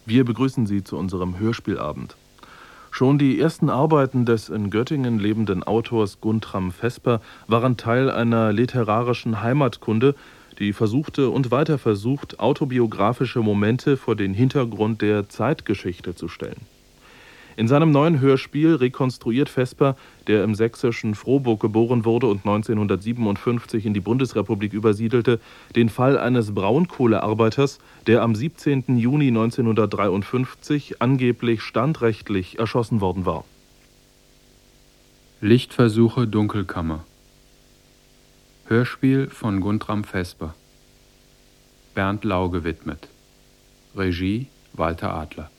Wir begrüßen Sie zu unserem Hörspielabend. Schon die ersten Arbeiten des in Göttingen lebenden Autors Guntram Vesper waren Teil einer literarischen Heimatkunde, die versuchte und weiter versucht, autobiografische Momente vor den Hintergrund der Zeitgeschichte zu stellen. In seinem neuen Hörspiel rekonstruiert Vesper, der im sächsischen Frohburg geboren wurde und 1957 in die Bundesrepublik übersiedelte, den Fall eines Braunkohlearbeiters, der am 17. Juni 1953 angeblich standrechtlich erschossen worden war. Lichtversuche Dunkelkammer. Hörspiel von Guntram Vesper. Bernd Lau gewidmet. Regie Walter Adler.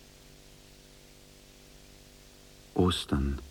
Ostern.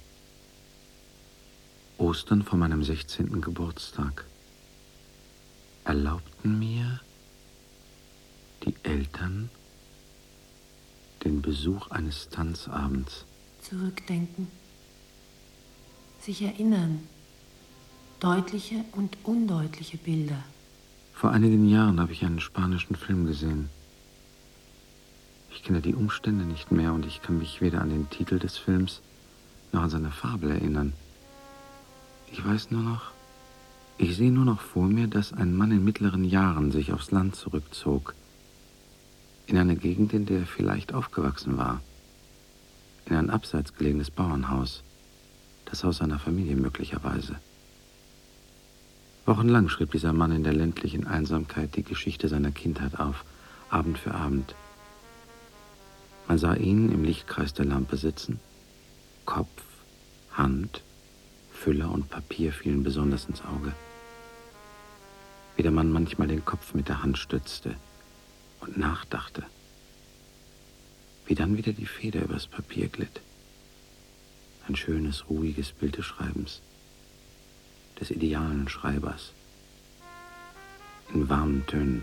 Ostern vor meinem 16. Geburtstag. Erlaubten mir die Eltern den Besuch eines Tanzabends. Zurückdenken. Sich erinnern. Deutliche und undeutliche Bilder. Vor einigen Jahren habe ich einen spanischen Film gesehen. Ich kenne die Umstände nicht mehr und ich kann mich weder an den Titel des Films noch an seine Fabel erinnern. Ich weiß nur noch, ich sehe nur noch vor mir, dass ein Mann in mittleren Jahren sich aufs Land zurückzog. In eine Gegend, in der er vielleicht aufgewachsen war. In ein abseits gelegenes Bauernhaus. Das Haus seiner Familie möglicherweise. Wochenlang schrieb dieser Mann in der ländlichen Einsamkeit die Geschichte seiner Kindheit auf, Abend für Abend. Man sah ihn im Lichtkreis der Lampe sitzen. Kopf, Hand, Füller und Papier fielen besonders ins Auge. Wie der Mann manchmal den Kopf mit der Hand stützte und nachdachte. Wie dann wieder die Feder übers Papier glitt. Ein schönes, ruhiges Bild des Schreibens. Des idealen Schreibers. In warmen Tönen.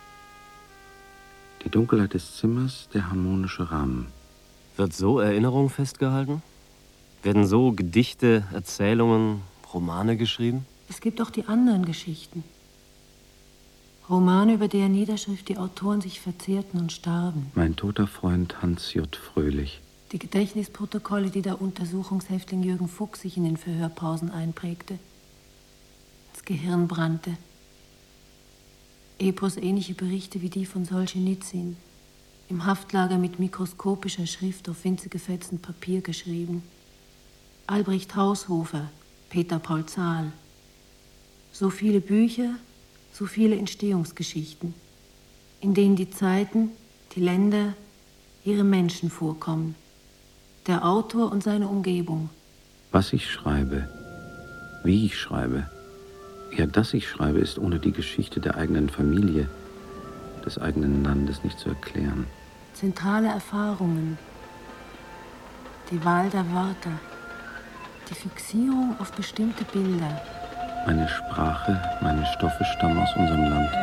Die Dunkelheit des Zimmers, der harmonische Rahmen. Wird so Erinnerung festgehalten? Werden so Gedichte, Erzählungen, Romane geschrieben? Es gibt auch die anderen Geschichten. Romane, über deren Niederschrift die Autoren sich verzehrten und starben. Mein toter Freund Hans J. Fröhlich. Die Gedächtnisprotokolle, die der Untersuchungshäftling Jürgen Fuchs sich in den Verhörpausen einprägte. Das Gehirn brannte. Epos-ähnliche Berichte wie die von Solschenizyn. Im Haftlager mit mikroskopischer Schrift auf winzige Fetzen Papier geschrieben. Albrecht Haushofer, Peter Paul Zahl. So viele Bücher, so viele Entstehungsgeschichten, in denen die Zeiten, die Länder, ihre Menschen vorkommen. Der Autor und seine Umgebung. Was ich schreibe, wie ich schreibe, ja, dass ich schreibe, ist ohne die Geschichte der eigenen Familie, des eigenen Landes nicht zu erklären. Zentrale Erfahrungen, die Wahl der Wörter, die Fixierung auf bestimmte Bilder. Meine Sprache, meine Stoffe stammen aus unserem Land.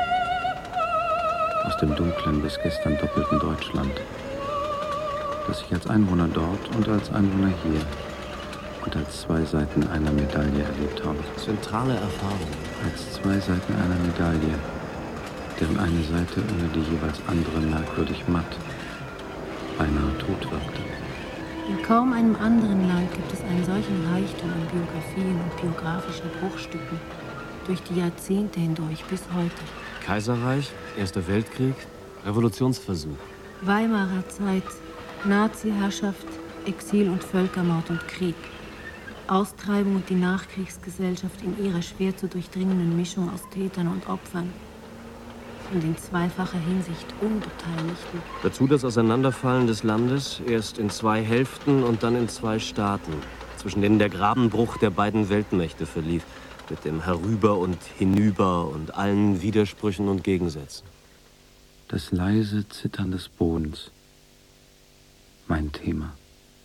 Aus dem dunklen, bis gestern doppelten Deutschland. Das ich als Einwohner dort und als Einwohner hier und als zwei Seiten einer Medaille erlebt habe. Zentrale Erfahrung. Als zwei Seiten einer Medaille, deren eine Seite ohne die jeweils andere merkwürdig matt, beinahe tot wirkte. In kaum einem anderen Land gibt es einen solchen Reichtum an Biografien und biografischen Bruchstücken durch die Jahrzehnte hindurch bis heute. Kaiserreich, Erster Weltkrieg, Revolutionsversuch. Weimarer Zeit, Nazi-Herrschaft, Exil und Völkermord und Krieg. Austreibung und die Nachkriegsgesellschaft in ihrer schwer zu durchdringenden Mischung aus Tätern und Opfern. Und in zweifacher Hinsicht Unbeteiligten. Dazu das Auseinanderfallen des Landes, erst in zwei Hälften und dann in zwei Staaten, zwischen denen der Grabenbruch der beiden Weltmächte verlief, mit dem Herüber und Hinüber und allen Widersprüchen und Gegensätzen. Das leise Zittern des Bodens. Mein Thema.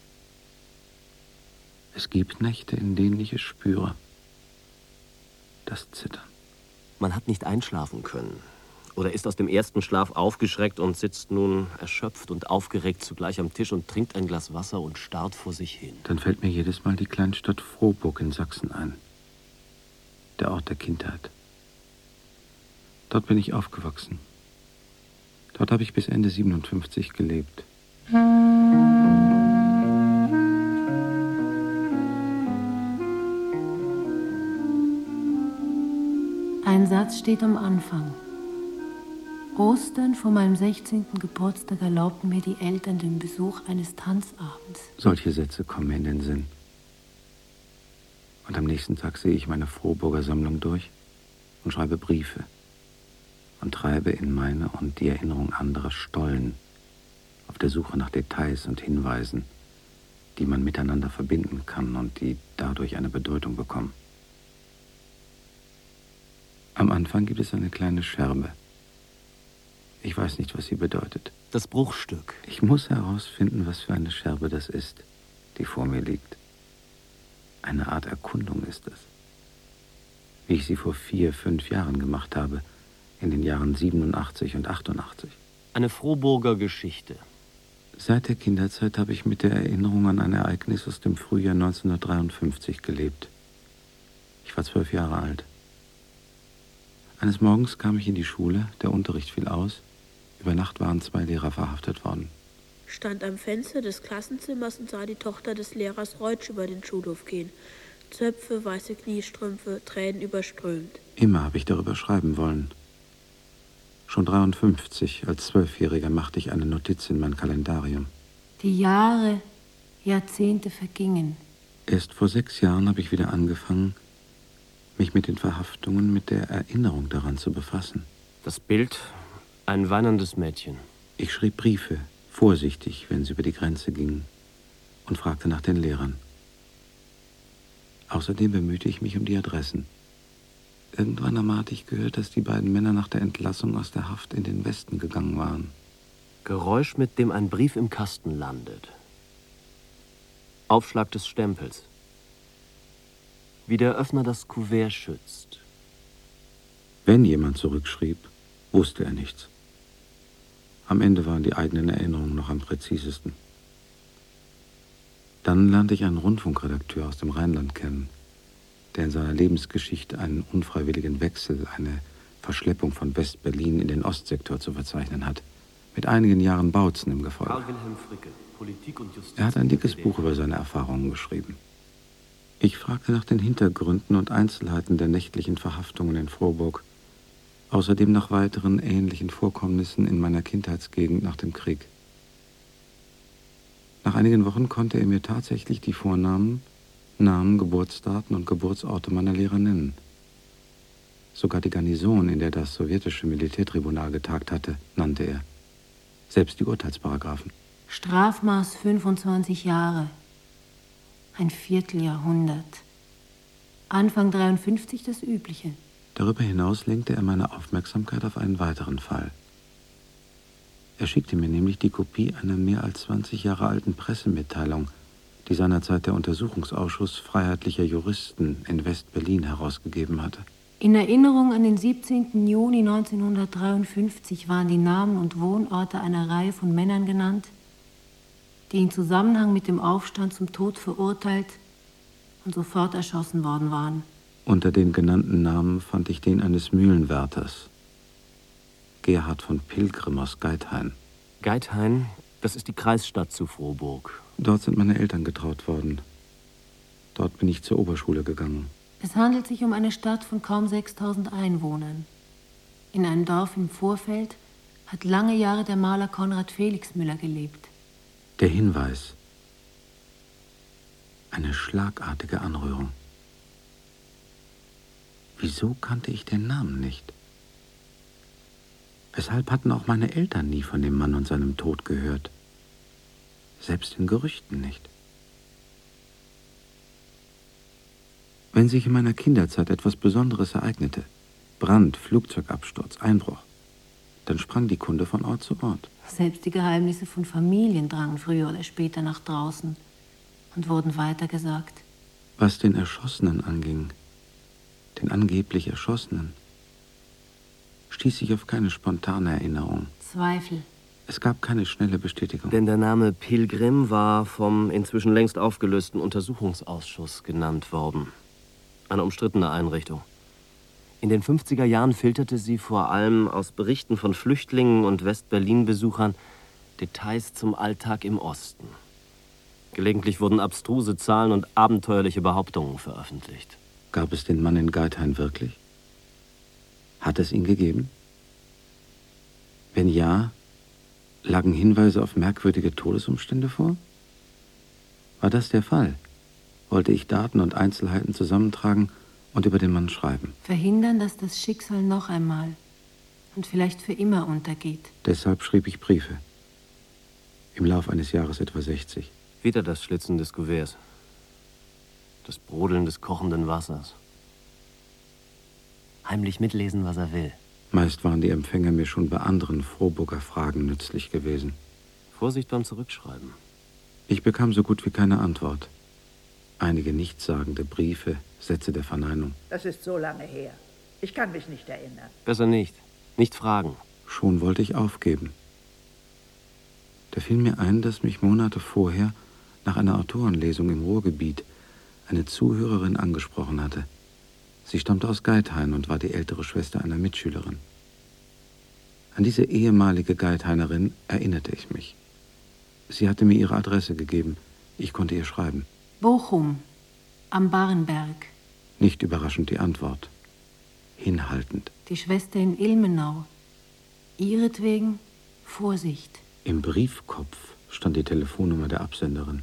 Es gibt Nächte, in denen ich es spüre. Das Zittern. Man hat nicht einschlafen können. Oder ist aus dem ersten Schlaf aufgeschreckt und sitzt nun erschöpft und aufgeregt zugleich am Tisch und trinkt ein Glas Wasser und starrt vor sich hin. Dann fällt mir jedes Mal die Kleinstadt Frohburg in Sachsen ein. Der Ort der Kindheit. Dort bin ich aufgewachsen. Dort habe ich bis Ende 57 gelebt. Ein Satz steht am Anfang. Ostern vor meinem 16. Geburtstag erlaubten mir die Eltern den Besuch eines Tanzabends. Solche Sätze kommen mir in den Sinn. Und am nächsten Tag sehe ich meine Frohburger Sammlung durch und schreibe Briefe und treibe in meine und die Erinnerung anderer Stollen auf der Suche nach Details und Hinweisen, die man miteinander verbinden kann und die dadurch eine Bedeutung bekommen. Am Anfang gibt es eine kleine Scherbe. Ich weiß nicht, was sie bedeutet. Das Bruchstück. Ich muss herausfinden, was für eine Scherbe das ist, die vor mir liegt. Eine Art Erkundung ist es. Wie ich sie vor 4, 5 Jahren gemacht habe, in den Jahren 87 und 88. Eine Frohburger Geschichte. Seit der Kinderzeit habe ich mit der Erinnerung an ein Ereignis aus dem Frühjahr 1953 gelebt. Ich war 12 Jahre alt. Eines Morgens kam ich in die Schule, der Unterricht fiel aus. Über Nacht waren 2 Lehrer verhaftet worden. Ich stand am Fenster des Klassenzimmers und sah die Tochter des Lehrers Reutsch über den Schulhof gehen. Zöpfe, weiße Kniestrümpfe, Tränen überströmt. Immer habe ich darüber schreiben wollen. Schon 53, als 12-Jähriger, machte ich eine Notiz in mein Kalendarium. Die Jahre, Jahrzehnte vergingen. Erst vor 6 Jahren habe ich wieder angefangen, mich mit den Verhaftungen, mit der Erinnerung daran zu befassen. Das Bild, ein weinendes Mädchen. Ich schrieb Briefe, vorsichtig, wenn sie über die Grenze gingen, und fragte nach den Lehrern. Außerdem bemühte ich mich um die Adressen. Irgendwann einmal hatte ich gehört, dass die beiden Männer nach der Entlassung aus der Haft in den Westen gegangen waren. Geräusch, mit dem ein Brief im Kasten landet. Aufschlag des Stempels. Wie der Öffner das Kuvert schützt. Wenn jemand zurückschrieb, wusste er nichts. Am Ende waren die eigenen Erinnerungen noch am präzisesten. Dann lernte ich einen Rundfunkredakteur aus dem Rheinland kennen, der in seiner Lebensgeschichte einen unfreiwilligen Wechsel, eine Verschleppung von West-Berlin in den Ostsektor zu verzeichnen hat, mit einigen Jahren Bautzen im Gefolge. Karl Wilhelm Fricke, Politik und Justiz. Er hat ein dickes Buch über seine Erfahrungen geschrieben. Ich fragte nach den Hintergründen und Einzelheiten der nächtlichen Verhaftungen in Frohburg, außerdem nach weiteren ähnlichen Vorkommnissen in meiner Kindheitsgegend nach dem Krieg. Nach einigen Wochen konnte er mir tatsächlich die Vornamen, Namen, Geburtsdaten und Geburtsorte meiner Lehrer nennen. Sogar die Garnison, in der das sowjetische Militärtribunal getagt hatte, nannte er. Selbst die Urteilsparagraphen. Strafmaß 25 Jahre. Ein Vierteljahrhundert. Anfang 53 das Übliche. Darüber hinaus lenkte er meine Aufmerksamkeit auf einen weiteren Fall. Er schickte mir nämlich die Kopie einer mehr als 20 Jahre alten Pressemitteilung, die seinerzeit der Untersuchungsausschuss freiheitlicher Juristen in West-Berlin herausgegeben hatte. In Erinnerung an den 17. Juni 1953 waren die Namen und Wohnorte einer Reihe von Männern genannt, die in Zusammenhang mit dem Aufstand zum Tod verurteilt und sofort erschossen worden waren. Unter den genannten Namen fand ich den eines Mühlenwärters, Gerhard von Pilgrim aus Geithain. Geithain, das ist die Kreisstadt zu Frohburg. Dort sind meine Eltern getraut worden. Dort bin ich zur Oberschule gegangen. Es handelt sich um eine Stadt von kaum 6.000 Einwohnern. In einem Dorf im Vorfeld hat lange Jahre der Maler Konrad Felix Müller gelebt. Der Hinweis. Eine schlagartige Anrührung. Wieso kannte ich den Namen nicht? Weshalb hatten auch meine Eltern nie von dem Mann und seinem Tod gehört? Selbst in Gerüchten nicht. Wenn sich in meiner Kinderzeit etwas Besonderes ereignete, Brand, Flugzeugabsturz, Einbruch, dann sprang die Kunde von Ort zu Ort. Selbst die Geheimnisse von Familien drangen früher oder später nach draußen und wurden weitergesagt. Was den Erschossenen anging, den angeblich Erschossenen, stieß ich auf keine spontane Erinnerung. Zweifel. Es gab keine schnelle Bestätigung. Denn der Name Pilgrim war vom inzwischen längst aufgelösten Untersuchungsausschuss genannt worden. Eine umstrittene Einrichtung. In den 50er Jahren filterte sie vor allem aus Berichten von Flüchtlingen und West-Berlin-Besuchern Details zum Alltag im Osten. Gelegentlich wurden abstruse Zahlen und abenteuerliche Behauptungen veröffentlicht. Gab es den Mann in Geithain wirklich? Hat es ihn gegeben? Wenn ja, lagen Hinweise auf merkwürdige Todesumstände vor? War das der Fall? Wollte ich Daten und Einzelheiten zusammentragen und über den Mann schreiben? Verhindern, dass das Schicksal noch einmal und vielleicht für immer untergeht. Deshalb schrieb ich Briefe. Im Lauf eines Jahres etwa 60. Wieder das Schlitzen des Kuverts. Das Brodeln des kochenden Wassers. Heimlich mitlesen, was er will. Meist waren die Empfänger mir schon bei anderen Frohburger Fragen nützlich gewesen. Vorsicht beim Zurückschreiben. Ich bekam so gut wie keine Antwort. Einige nichtssagende Briefe, Sätze der Verneinung. Das ist so lange her. Ich kann mich nicht erinnern. Besser nicht. Nicht fragen. Schon wollte ich aufgeben. Da fiel mir ein, dass mich Monate vorher nach einer Autorenlesung im Ruhrgebiet eine Zuhörerin angesprochen hatte. Sie stammte aus Geithain und war die ältere Schwester einer Mitschülerin. An diese ehemalige Geithainerin erinnerte ich mich. Sie hatte mir ihre Adresse gegeben. Ich konnte ihr schreiben. Bochum, am Barenberg. Nicht überraschend die Antwort. Hinhaltend. Die Schwester in Ilmenau. Ihretwegen Vorsicht. Im Briefkopf stand die Telefonnummer der Absenderin.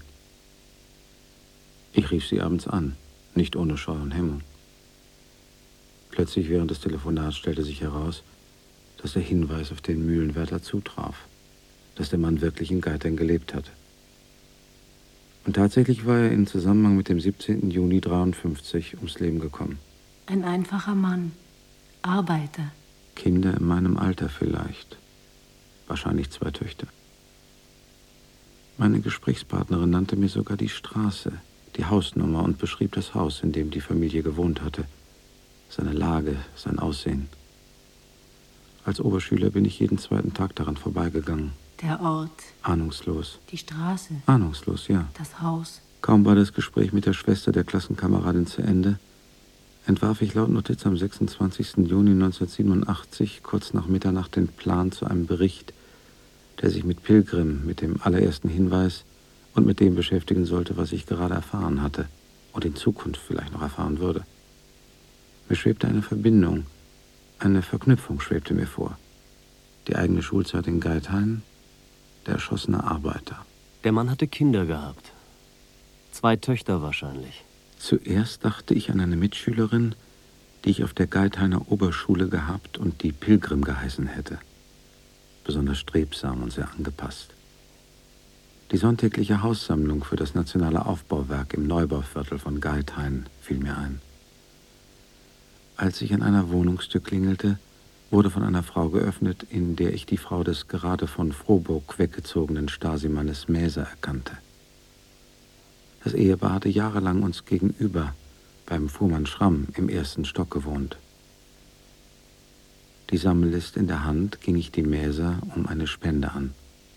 Ich rief sie abends an, nicht ohne Scheu und Hemmung. Plötzlich während des Telefonats stellte sich heraus, dass der Hinweis auf den Mühlenwärter zutraf, dass der Mann wirklich in Geithain gelebt hatte. Und tatsächlich war er in Zusammenhang mit dem 17. Juni 1953 ums Leben gekommen. Ein einfacher Mann, Arbeiter. Kinder in meinem Alter vielleicht. Wahrscheinlich 2 Töchter. Meine Gesprächspartnerin nannte mir sogar die Straße, die Hausnummer und beschrieb das Haus, in dem die Familie gewohnt hatte. Seine Lage, sein Aussehen. Als Oberschüler bin ich jeden 2. Tag daran vorbeigegangen. Der Ort. Ahnungslos. Die Straße. Ahnungslos, ja. Das Haus. Kaum war das Gespräch mit der Schwester der Klassenkameradin zu Ende, entwarf ich laut Notiz am 26. Juni 1987, kurz nach Mitternacht, den Plan zu einem Bericht, der sich mit Pilgrim, mit dem allerersten Hinweis und mit dem beschäftigen sollte, was ich gerade erfahren hatte und in Zukunft vielleicht noch erfahren würde. Mir schwebte eine Verbindung, eine Verknüpfung schwebte mir vor. Die eigene Schulzeit in Geithain, der erschossene Arbeiter. Der Mann hatte Kinder gehabt. 2 Töchter wahrscheinlich. Zuerst dachte ich an eine Mitschülerin, die ich auf der Geithainer Oberschule gehabt und die Pilgrim geheißen hätte. Besonders strebsam und sehr angepasst. Die sonntägliche Haussammlung für das Nationale Aufbauwerk im Neubauviertel von Geithain fiel mir ein. Als ich an einer Wohnungstür klingelte, wurde von einer Frau geöffnet, in der ich die Frau des gerade von Frohburg weggezogenen Stasi-Mannes Mäser erkannte. Das Ehepaar hatte jahrelang uns gegenüber beim Fuhrmann Schramm im 1. Stock gewohnt. Die Sammelliste in der Hand ging ich die Mäser um eine Spende an.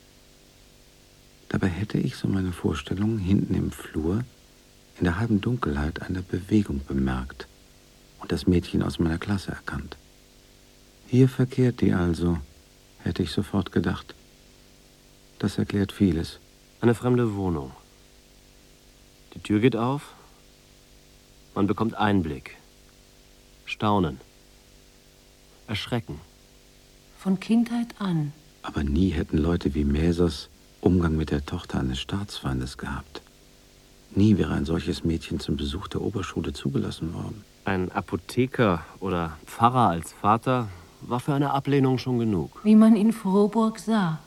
Dabei hätte ich, so meine Vorstellung, hinten im Flur in der halben Dunkelheit eine Bewegung bemerkt und das Mädchen aus meiner Klasse erkannt. Hier verkehrt die also, hätte ich sofort gedacht. Das erklärt vieles. Eine fremde Wohnung. Die Tür geht auf. Man bekommt Einblick. Staunen. Erschrecken. Von Kindheit an. Aber nie hätten Leute wie Mäsers Umgang mit der Tochter eines Staatsfeindes gehabt. Nie wäre ein solches Mädchen zum Besuch der Oberschule zugelassen worden. Ein Apotheker oder Pfarrer als Vater war für eine Ablehnung schon genug. Wie man in Frohburg sah.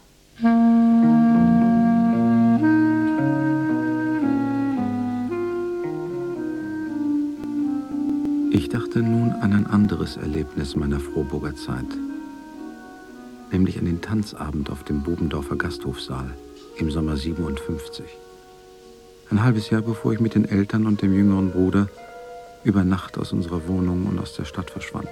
Ich dachte nun an ein anderes Erlebnis meiner Frohburger Zeit. Nämlich an den Tanzabend auf dem Bubendorfer Gasthofsaal im Sommer 57. Ein halbes Jahr bevor ich mit den Eltern und dem jüngeren Bruder über Nacht aus unserer Wohnung und aus der Stadt verschwand.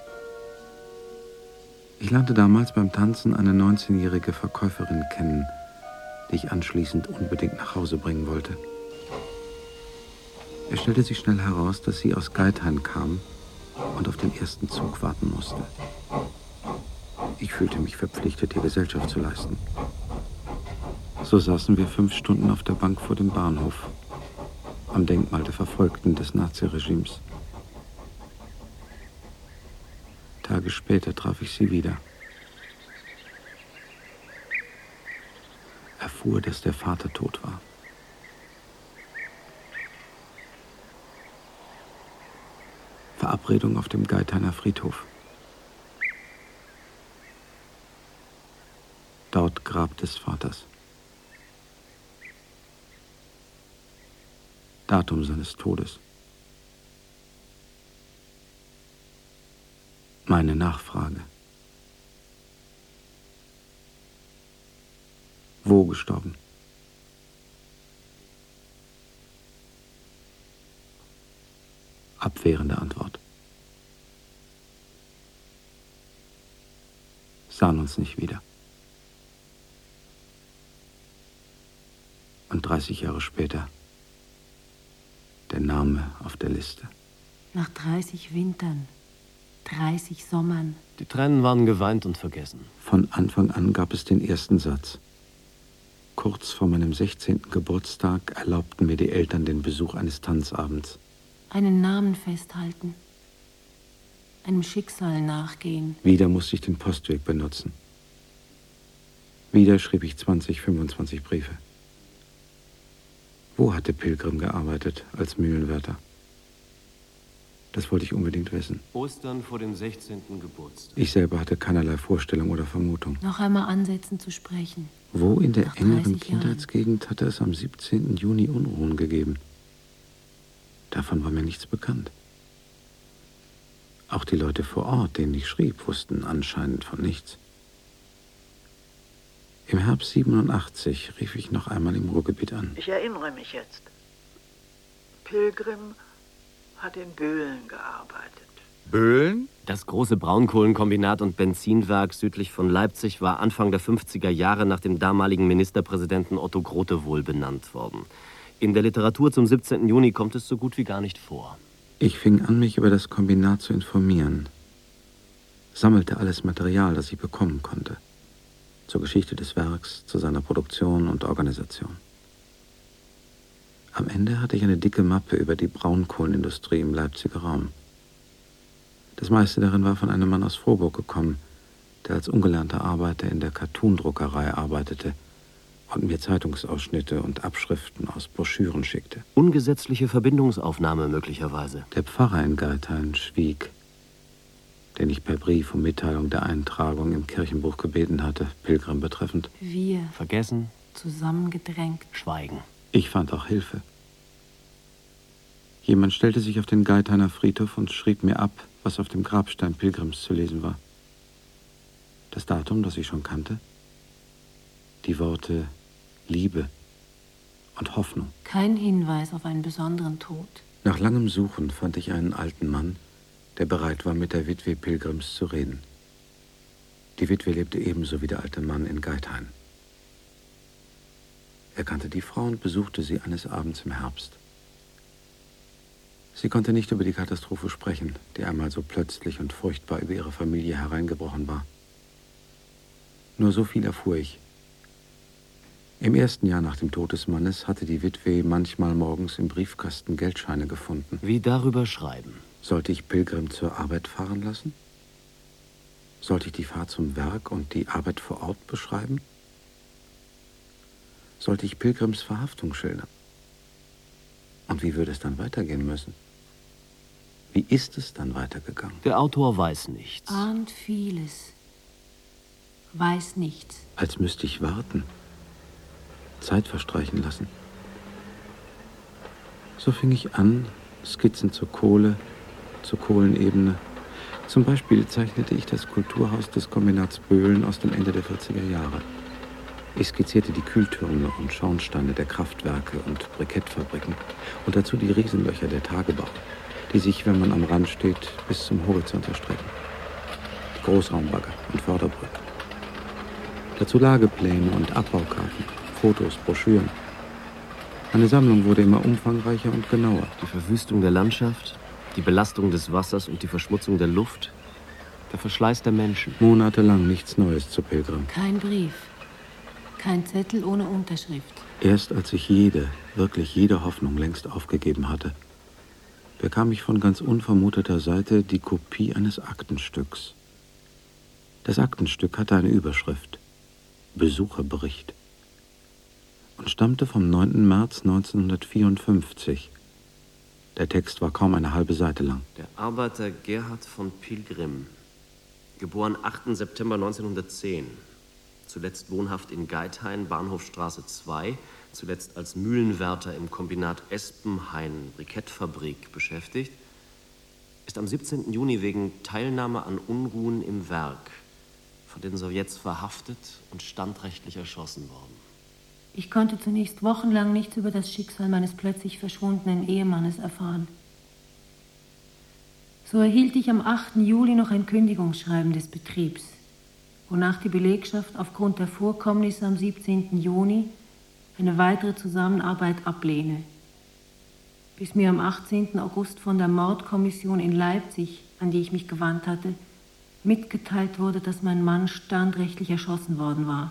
Ich lernte damals beim Tanzen eine 19-jährige Verkäuferin kennen, die ich anschließend unbedingt nach Hause bringen wollte. Es stellte sich schnell heraus, dass sie aus Geithain kam und auf den ersten Zug warten musste. Ich fühlte mich verpflichtet, ihr Gesellschaft zu leisten. So saßen wir 5 Stunden auf der Bank vor dem Bahnhof, am Denkmal der Verfolgten des Naziregimes. Tage später traf ich sie wieder. Erfuhr, dass der Vater tot war. Verabredung auf dem Geithainer Friedhof. Dort Grab des Vaters. Datum seines Todes. Meine Nachfrage. Wo gestorben? Abwehrende Antwort. Sahen uns nicht wieder. Und 30 Jahre später der Name auf der Liste. Nach 30 Wintern, 30 Sommern. Die Tränen waren geweint und vergessen. Von Anfang an gab es den ersten Satz. Kurz vor meinem 16. Geburtstag erlaubten mir die Eltern den Besuch eines Tanzabends. Einen Namen festhalten. Einem Schicksal nachgehen. Wieder musste ich den Postweg benutzen. Wieder schrieb ich 20, 25 Briefe. Wo hatte Pilgrim gearbeitet als Mühlenwärter? Das wollte ich unbedingt wissen. Ostern vor dem 16. Geburtstag. Ich selber hatte keinerlei Vorstellung oder Vermutung. Noch einmal ansetzen zu sprechen. Wo in der Nach engeren 30 Kindheitsgegend hatte es am 17. Juni Unruhen gegeben? Davon war mir nichts bekannt. Auch die Leute vor Ort, denen ich schrieb, wussten anscheinend von nichts. Im Herbst 87 rief ich noch einmal im Ruhrgebiet an. Ich erinnere mich jetzt. Pilgrim hat in Böhlen gearbeitet. Böhlen? Das große Braunkohlenkombinat und Benzinwerk südlich von Leipzig war Anfang der 50er Jahre nach dem damaligen Ministerpräsidenten Otto Grotewohl benannt worden. In der Literatur zum 17. Juni kommt es so gut wie gar nicht vor. Ich fing an, mich über das Kombinat zu informieren. Sammelte alles Material, das ich bekommen konnte. Zur Geschichte des Werks, zu seiner Produktion und Organisation. Am Ende hatte ich eine dicke Mappe über die Braunkohlenindustrie im Leipziger Raum. Das meiste darin war von einem Mann aus Frohburg gekommen, der als ungelernter Arbeiter in der Cartoon-Druckerei arbeitete und mir Zeitungsausschnitte und Abschriften aus Broschüren schickte. Ungesetzliche Verbindungsaufnahme möglicherweise. Der Pfarrer in Geithain schwieg, den ich per Brief um Mitteilung der Eintragung im Kirchenbuch gebeten hatte, Pilgrim betreffend. Wir. Vergessen. Zusammengedrängt. Schweigen. Ich fand auch Hilfe. Jemand stellte sich auf den Geithainer Friedhof und schrieb mir ab, was auf dem Grabstein Pilgrims zu lesen war. Das Datum, das ich schon kannte. Die Worte Liebe und Hoffnung. Kein Hinweis auf einen besonderen Tod. Nach langem Suchen fand ich einen alten Mann, der bereit war, mit der Witwe Pilgrims zu reden. Die Witwe lebte ebenso wie der alte Mann in Geithain. Er kannte die Frau und besuchte sie eines Abends im Herbst. Sie konnte nicht über die Katastrophe sprechen, die einmal so plötzlich und furchtbar über ihre Familie hereingebrochen war. Nur so viel erfuhr ich. Im ersten Jahr nach dem Tod des Mannes hatte die Witwe manchmal morgens im Briefkasten Geldscheine gefunden. Wie darüber schreiben? Sollte ich Pilgrim zur Arbeit fahren lassen? Sollte ich die Fahrt zum Werk und die Arbeit vor Ort beschreiben? Sollte ich Pilgrims Verhaftung schildern? Und wie würde es dann weitergehen müssen? Wie ist es dann weitergegangen? Der Autor weiß nichts. Ahnt vieles. Weiß nichts. Als müsste ich warten. Zeit verstreichen lassen. So fing ich an, Skizzen zur Kohle, zur Kohlenebene. Zum Beispiel zeichnete ich das Kulturhaus des Kombinats Böhlen aus dem Ende der 40er Jahre. Ich skizzierte die Kühltürme und Schornsteine der Kraftwerke und Brikettfabriken und dazu die Riesenlöcher der Tagebau, die sich, wenn man am Rand steht, bis zum Horizont erstrecken. Die Großraumbagger und Förderbrücken. Dazu Lagepläne und Abbaukarten, Fotos, Broschüren. Meine Sammlung wurde immer umfangreicher und genauer. Die Verwüstung der Landschaft, Die Belastung des Wassers und die Verschmutzung der Luft, der Verschleiß der Menschen. Monatelang nichts Neues zu Pilgrim. Kein Brief, kein Zettel ohne Unterschrift. Erst als ich wirklich jede Hoffnung längst aufgegeben hatte, bekam ich von ganz unvermuteter Seite die Kopie eines Aktenstücks. Das Aktenstück hatte eine Überschrift: Besucherbericht und stammte vom 9. März 1954. Der Text war kaum eine halbe Seite lang. Der Arbeiter Gerhard von Pilgrim, geboren 8. September 1910, zuletzt wohnhaft in Geithain, Bahnhofstraße 2, zuletzt als Mühlenwärter im Kombinat Espenhain, Brikettfabrik beschäftigt, ist am 17. Juni wegen Teilnahme an Unruhen im Werk von den Sowjets verhaftet und standrechtlich erschossen worden. Ich konnte zunächst wochenlang nichts über das Schicksal meines plötzlich verschwundenen Ehemannes erfahren. So erhielt ich am 8. Juli noch ein Kündigungsschreiben des Betriebs, wonach die Belegschaft aufgrund der Vorkommnisse am 17. Juni eine weitere Zusammenarbeit ablehne. Bis mir am 18. August von der Mordkommission in Leipzig, an die ich mich gewandt hatte, mitgeteilt wurde, dass mein Mann standrechtlich erschossen worden war.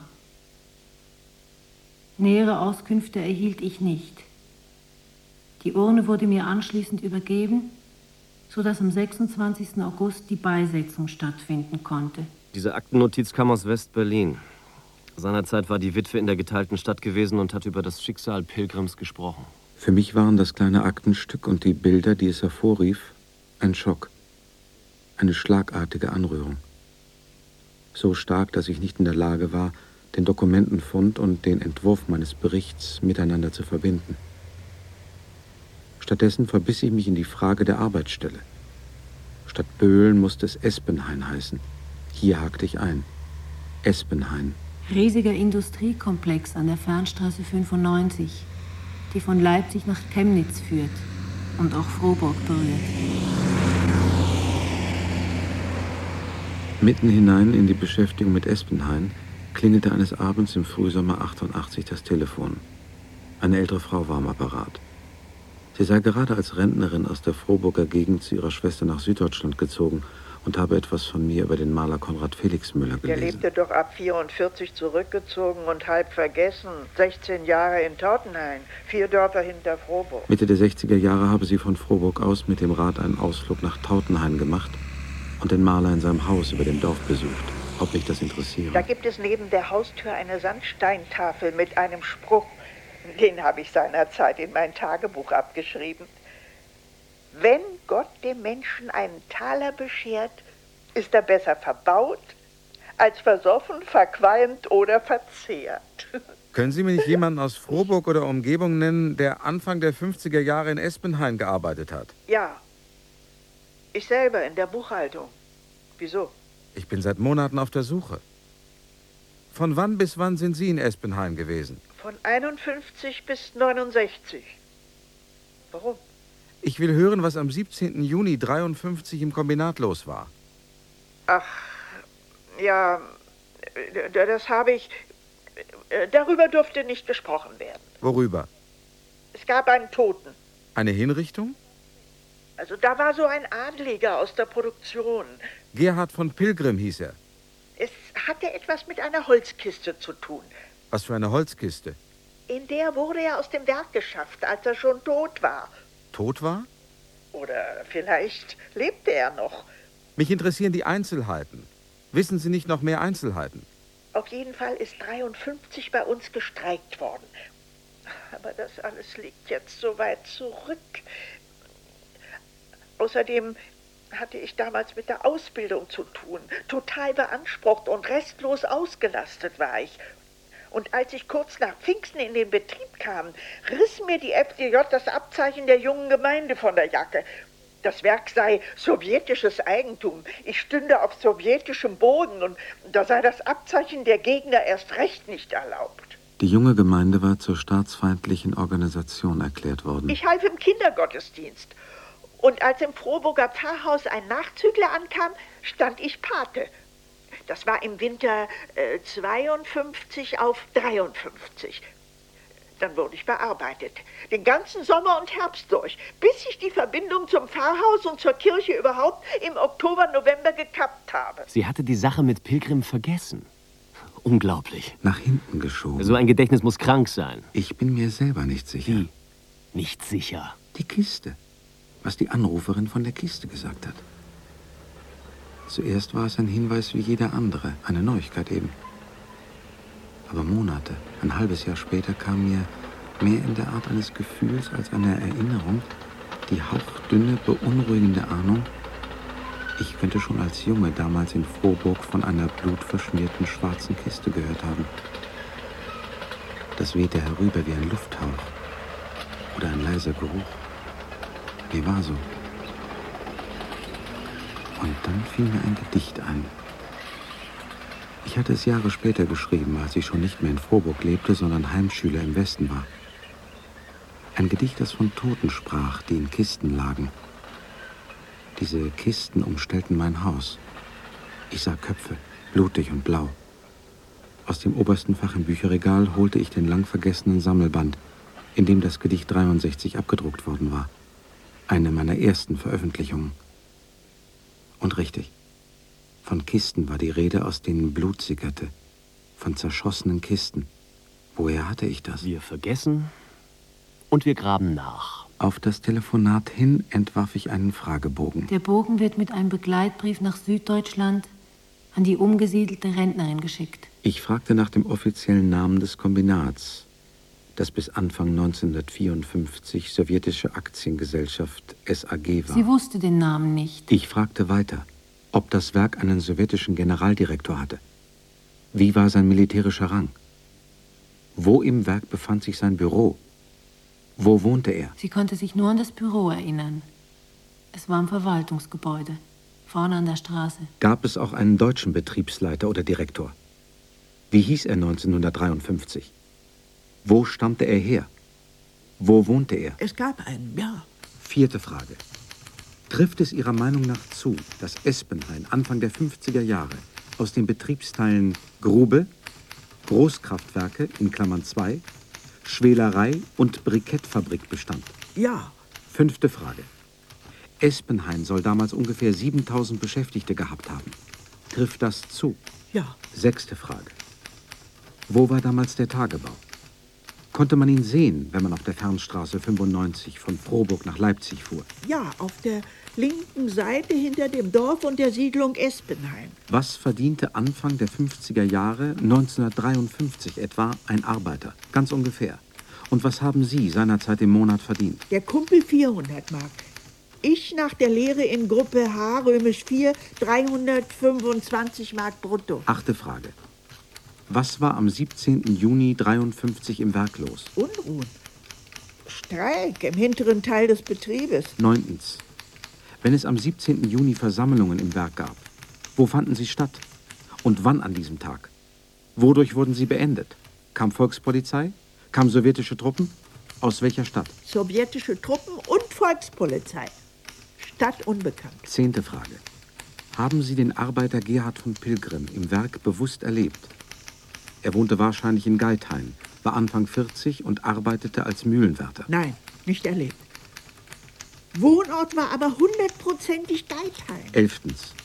Nähere Auskünfte erhielt ich nicht. Die Urne wurde mir anschließend übergeben, sodass am 26. August die Beisetzung stattfinden konnte. Diese Aktennotiz kam aus West-Berlin. Seinerzeit war die Witwe in der geteilten Stadt gewesen und hat über das Schicksal Pilgrims gesprochen. Für mich waren das kleine Aktenstück und die Bilder, die es hervorrief, ein Schock. Eine schlagartige Anrührung. So stark, dass ich nicht in der Lage war, den Dokumentenfund und den Entwurf meines Berichts miteinander zu verbinden. Stattdessen verbiss ich mich in die Frage der Arbeitsstelle. Statt Böhlen musste es Espenhain heißen. Hier hakte ich ein. Espenhain. Riesiger Industriekomplex an der Fernstraße 95, die von Leipzig nach Chemnitz führt und auch Frohburg berührt. Mitten hinein in die Beschäftigung mit Espenhain klingelte eines Abends im Frühsommer 88 das Telefon. Eine ältere Frau war am Apparat. Sie sei gerade als Rentnerin aus der Frohburger Gegend zu ihrer Schwester nach Süddeutschland gezogen und habe etwas von mir über den Maler Konrad Felix Müller gelesen. Der lebte doch ab 44 zurückgezogen und halb vergessen. 16 Jahre in Tautenhain, 4 Dörfer hinter Frohburg. Mitte der 60er Jahre habe sie von Frohburg aus mit dem Rad einen Ausflug nach Tautenhain gemacht und den Maler in seinem Haus über dem Dorf besucht. Ob mich das interessiere. Da gibt es neben der Haustür eine Sandsteintafel mit einem Spruch. Den habe ich seinerzeit in mein Tagebuch abgeschrieben. Wenn Gott dem Menschen einen Taler beschert, ist er besser verbaut, als versoffen, verqualmt oder verzehrt. Können Sie mir nicht jemanden aus Frohburg oder Umgebung nennen, der Anfang der 50er Jahre in Espenhain gearbeitet hat? Ja, ich selber in der Buchhaltung. Wieso? Ich bin seit Monaten auf der Suche. Von wann bis wann sind Sie in Espenhain gewesen? Von 51 bis 69. Warum? Ich will hören, was am 17. Juni 53 im Kombinat los war. Ach, ja, das habe ich... Darüber durfte nicht gesprochen werden. Worüber? Es gab einen Toten. Eine Hinrichtung? Also da war so ein Adliger aus der Produktion. Gerhard von Pilgrim hieß er. Es hatte etwas mit einer Holzkiste zu tun. Was für eine Holzkiste? In der wurde er aus dem Werk geschafft, als er schon tot war. Tot war? Oder vielleicht lebte er noch. Mich interessieren die Einzelheiten. Wissen Sie nicht noch mehr Einzelheiten? Auf jeden Fall ist 53 bei uns gestreikt worden. Aber das alles liegt jetzt so weit zurück. Außerdem hatte ich damals mit der Ausbildung zu tun. Total beansprucht und restlos ausgelastet war ich. Und als ich kurz nach Pfingsten in den Betrieb kam, riss mir die FDJ das Abzeichen der jungen Gemeinde von der Jacke. Das Werk sei sowjetisches Eigentum. Ich stünde auf sowjetischem Boden und da sei das Abzeichen der Gegner erst recht nicht erlaubt. Die junge Gemeinde war zur staatsfeindlichen Organisation erklärt worden. Ich half im Kindergottesdienst. Und als im Frohburger Pfarrhaus ein Nachzügler ankam, stand ich Pate. Das war im Winter 52 auf 53. Dann wurde ich bearbeitet. Den ganzen Sommer und Herbst durch, bis ich die Verbindung zum Pfarrhaus und zur Kirche überhaupt im Oktober, November gekappt habe. Sie hatte die Sache mit Pilgrim vergessen. Unglaublich. Nach hinten geschoben. So ein Gedächtnis muss krank sein. Ich bin mir selber nicht sicher. Wie? Nicht sicher. Die Kiste. Was die Anruferin von der Kiste gesagt hat. Zuerst war es ein Hinweis wie jeder andere. Eine Neuigkeit eben. Aber Monate, ein halbes Jahr später kam mir mehr in der Art eines Gefühls als einer Erinnerung die hauchdünne, beunruhigende Ahnung, ich könnte schon als Junge damals in Frohburg von einer blutverschmierten schwarzen Kiste gehört haben. Das wehte herüber wie ein Lufthauch oder ein leiser Geruch. Mir war so. Und dann fiel mir ein Gedicht ein. Ich hatte es Jahre später geschrieben, als ich schon nicht mehr in Frohburg lebte, sondern Heimschüler im Westen war. Ein Gedicht, das von Toten sprach, die in Kisten lagen. Diese Kisten umstellten mein Haus. Ich sah Köpfe, blutig und blau. Aus dem obersten Fach im Bücherregal holte ich den lang vergessenen Sammelband, in dem das Gedicht 63 abgedruckt worden war. Eine meiner ersten Veröffentlichungen. Und richtig. Von Kisten war die Rede, aus denen Blut sickerte. Von zerschossenen Kisten. Woher hatte ich das? Wir vergessen und wir graben nach. Auf das Telefonat hin entwarf ich einen Fragebogen. Der Bogen wird mit einem Begleitbrief nach Süddeutschland an die umgesiedelte Rentnerin geschickt. Ich fragte nach dem offiziellen Namen des Kombinats, das bis Anfang 1954 sowjetische Aktiengesellschaft SAG war. Sie wusste den Namen nicht. Ich fragte weiter, ob das Werk einen sowjetischen Generaldirektor hatte. Wie war sein militärischer Rang? Wo im Werk befand sich sein Büro? Wo wohnte er? Sie konnte sich nur an das Büro erinnern. Es war im Verwaltungsgebäude, vorne an der Straße. Gab es auch einen deutschen Betriebsleiter oder Direktor? Wie hieß er 1953? Wo stammte er her? Wo wohnte er? Es gab einen, ja. 4. Frage. Trifft es Ihrer Meinung nach zu, dass Espenhain Anfang der 50er Jahre aus den Betriebsteilen Grube, Großkraftwerke in Klammern 2, Schwelerei und Brikettfabrik bestand? Ja. 5. Frage. Espenhain soll damals ungefähr 7000 Beschäftigte gehabt haben. Trifft das zu? Ja. 6. Frage. Wo war damals der Tagebau? Konnte man ihn sehen, wenn man auf der Fernstraße 95 von Frohburg nach Leipzig fuhr? Ja, auf der linken Seite hinter dem Dorf und der Siedlung Espenhain. Was verdiente Anfang der 50er Jahre, 1953 etwa, ein Arbeiter? Ganz ungefähr. Und was haben Sie seinerzeit im Monat verdient? Der Kumpel 400 Mark. Ich nach der Lehre in Gruppe H, römisch 4, 325 Mark brutto. 8. Frage. Was war am 17. Juni 53 im Werk los? Unruhen. Streik im hinteren Teil des Betriebes. 9. Wenn es am 17. Juni Versammlungen im Werk gab, wo fanden sie statt? Und wann an diesem Tag? Wodurch wurden sie beendet? Kam Volkspolizei? Kamen sowjetische Truppen? Aus welcher Stadt? Sowjetische Truppen und Volkspolizei. Stadt unbekannt. 10. Frage. Haben Sie den Arbeiter Gerhard von Pilgrim im Werk bewusst erlebt? Er wohnte wahrscheinlich in Geithain, war Anfang 40 und arbeitete als Mühlenwärter. Nein, nicht erlebt. Wohnort war aber 100%ig Geithain. 11.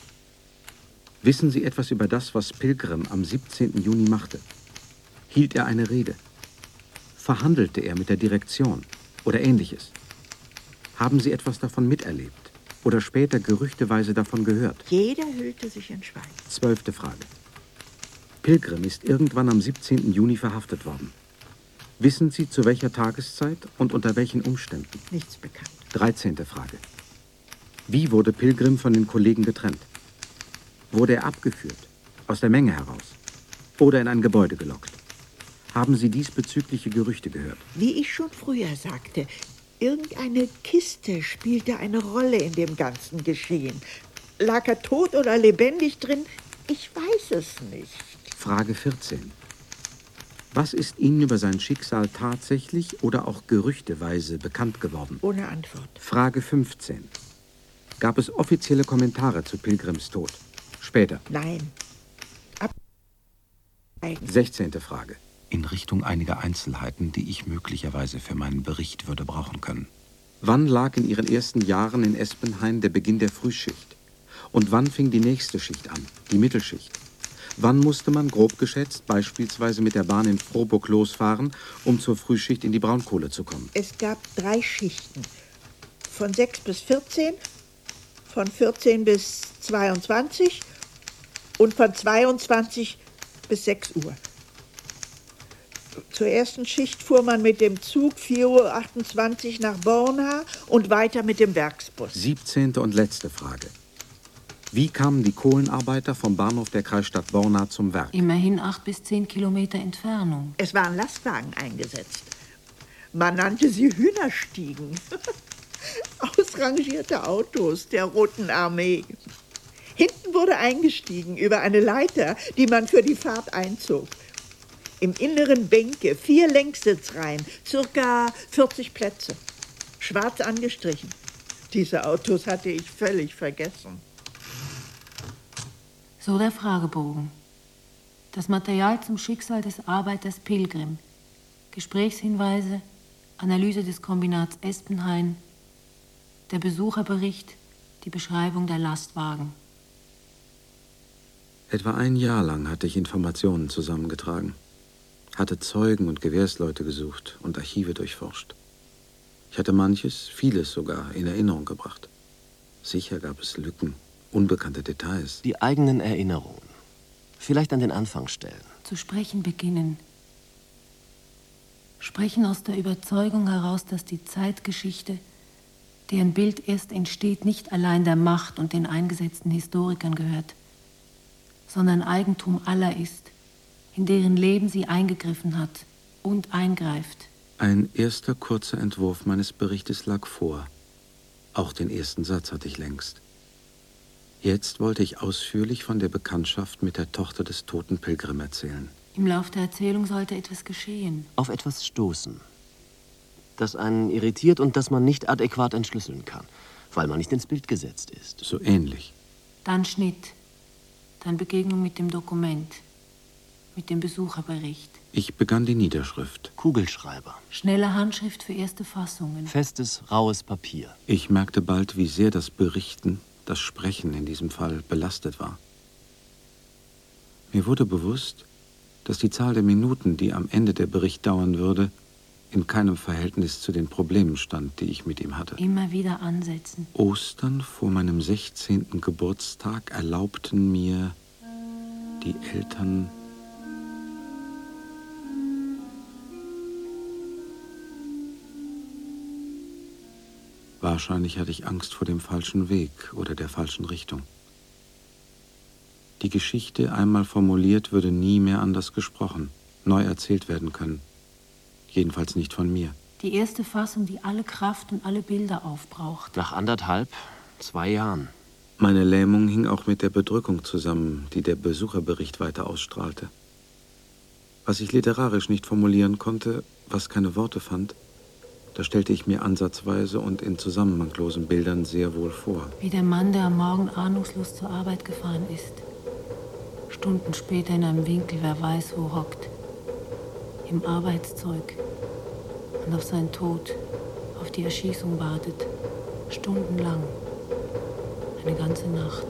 Wissen Sie etwas über das, was Pilgrim am 17. Juni machte? Hielt er eine Rede? Verhandelte er mit der Direktion oder Ähnliches? Haben Sie etwas davon miterlebt oder später gerüchteweise davon gehört? Jeder hüllte sich in Schweigen. 12. Frage. Pilgrim ist irgendwann am 17. Juni verhaftet worden. Wissen Sie, zu welcher Tageszeit und unter welchen Umständen? Nichts bekannt. 13. Frage. Wie wurde Pilgrim von den Kollegen getrennt? Wurde er abgeführt, aus der Menge heraus oder in ein Gebäude gelockt? Haben Sie diesbezügliche Gerüchte gehört? Wie ich schon früher sagte, irgendeine Kiste spielte eine Rolle in dem ganzen Geschehen. Lag er tot oder lebendig drin? Ich weiß es nicht. Frage 14. Was ist Ihnen über sein Schicksal tatsächlich oder auch gerüchteweise bekannt geworden? Ohne Antwort. Frage 15. Gab es offizielle Kommentare zu Pilgrims Tod? Später. Nein. 16. Frage. in Richtung einiger Einzelheiten, die ich möglicherweise für meinen Bericht würde brauchen können. Wann lag in Ihren ersten Jahren in Espenhain der Beginn der Frühschicht? Und wann fing die nächste Schicht an, die Mittelschicht? Wann musste man, grob geschätzt, beispielsweise mit der Bahn in Frohburg losfahren, um zur Frühschicht in die Braunkohle zu kommen? Es gab 3 Schichten. Von 6 bis 14, von 14 bis 22 und von 22 bis 6 Uhr. Zur ersten Schicht fuhr man mit dem Zug 4:28 Uhr nach Borna und weiter mit dem Werksbus. 17. und letzte Frage. Wie kamen die Kohlenarbeiter vom Bahnhof der Kreisstadt Borna zum Werk? Immerhin 8 bis 10 Kilometer Entfernung. Es waren Lastwagen eingesetzt. Man nannte sie Hühnerstiegen. Ausrangierte Autos der Roten Armee. Hinten wurde eingestiegen über eine Leiter, die man für die Fahrt einzog. Im Inneren Bänke, 4 Längssitzreihen, circa 40 Plätze. Schwarz angestrichen. Diese Autos hatte ich völlig vergessen. So der Fragebogen. Das Material zum Schicksal des Arbeiters Pilgrim. Gesprächshinweise, Analyse des Kombinats Espenhain, der Besucherbericht, die Beschreibung der Lastwagen. Etwa ein Jahr lang hatte ich Informationen zusammengetragen, hatte Zeugen und Gewährsleute gesucht und Archive durchforscht. Ich hatte manches, vieles sogar, in Erinnerung gebracht. Sicher gab es Lücken, unbekannte Details. Die eigenen Erinnerungen. Vielleicht an den Anfang stellen. Zu sprechen beginnen. Sprechen aus der Überzeugung heraus, dass die Zeitgeschichte, deren Bild erst entsteht, nicht allein der Macht und den eingesetzten Historikern gehört, sondern Eigentum aller ist, in deren Leben sie eingegriffen hat und eingreift. Ein erster kurzer Entwurf meines Berichtes lag vor. Auch den ersten Satz hatte ich längst. Jetzt wollte ich ausführlich von der Bekanntschaft mit der Tochter des toten Pilgrim erzählen. Im Lauf der Erzählung sollte etwas geschehen. Auf etwas stoßen, das einen irritiert und das man nicht adäquat entschlüsseln kann, weil man nicht ins Bild gesetzt ist. So ähnlich. Dann Schnitt, dann Begegnung mit dem Dokument, mit dem Besucherbericht. Ich begann die Niederschrift. Kugelschreiber. Schnelle Handschrift für erste Fassungen. Festes, raues Papier. Ich merkte bald, wie sehr das Berichten, das Sprechen in diesem Fall belastet war. Mir wurde bewusst, dass die Zahl der Minuten, die am Ende der Bericht dauern würde, in keinem Verhältnis zu den Problemen stand, die ich mit ihm hatte. Immer wieder ansetzen. Ostern vor meinem 16. Geburtstag erlaubten mir die Eltern, wahrscheinlich hatte ich Angst vor dem falschen Weg oder der falschen Richtung. Die Geschichte, einmal formuliert, würde nie mehr anders gesprochen, neu erzählt werden können. Jedenfalls nicht von mir. Die erste Fassung, die alle Kraft und alle Bilder aufbraucht. Nach 1,5, 2 Jahren. Meine Lähmung hing auch mit der Bedrückung zusammen, die der Besucherbericht weiter ausstrahlte. Was ich literarisch nicht formulieren konnte, was keine Worte fand, da stellte ich mir ansatzweise und in zusammenhanglosen Bildern sehr wohl vor. Wie der Mann, der am Morgen ahnungslos zur Arbeit gefahren ist. Stunden später in einem Winkel, wer weiß wo, hockt. Im Arbeitszeug. Und auf seinen Tod, auf die Erschießung wartet. Stundenlang. Eine ganze Nacht.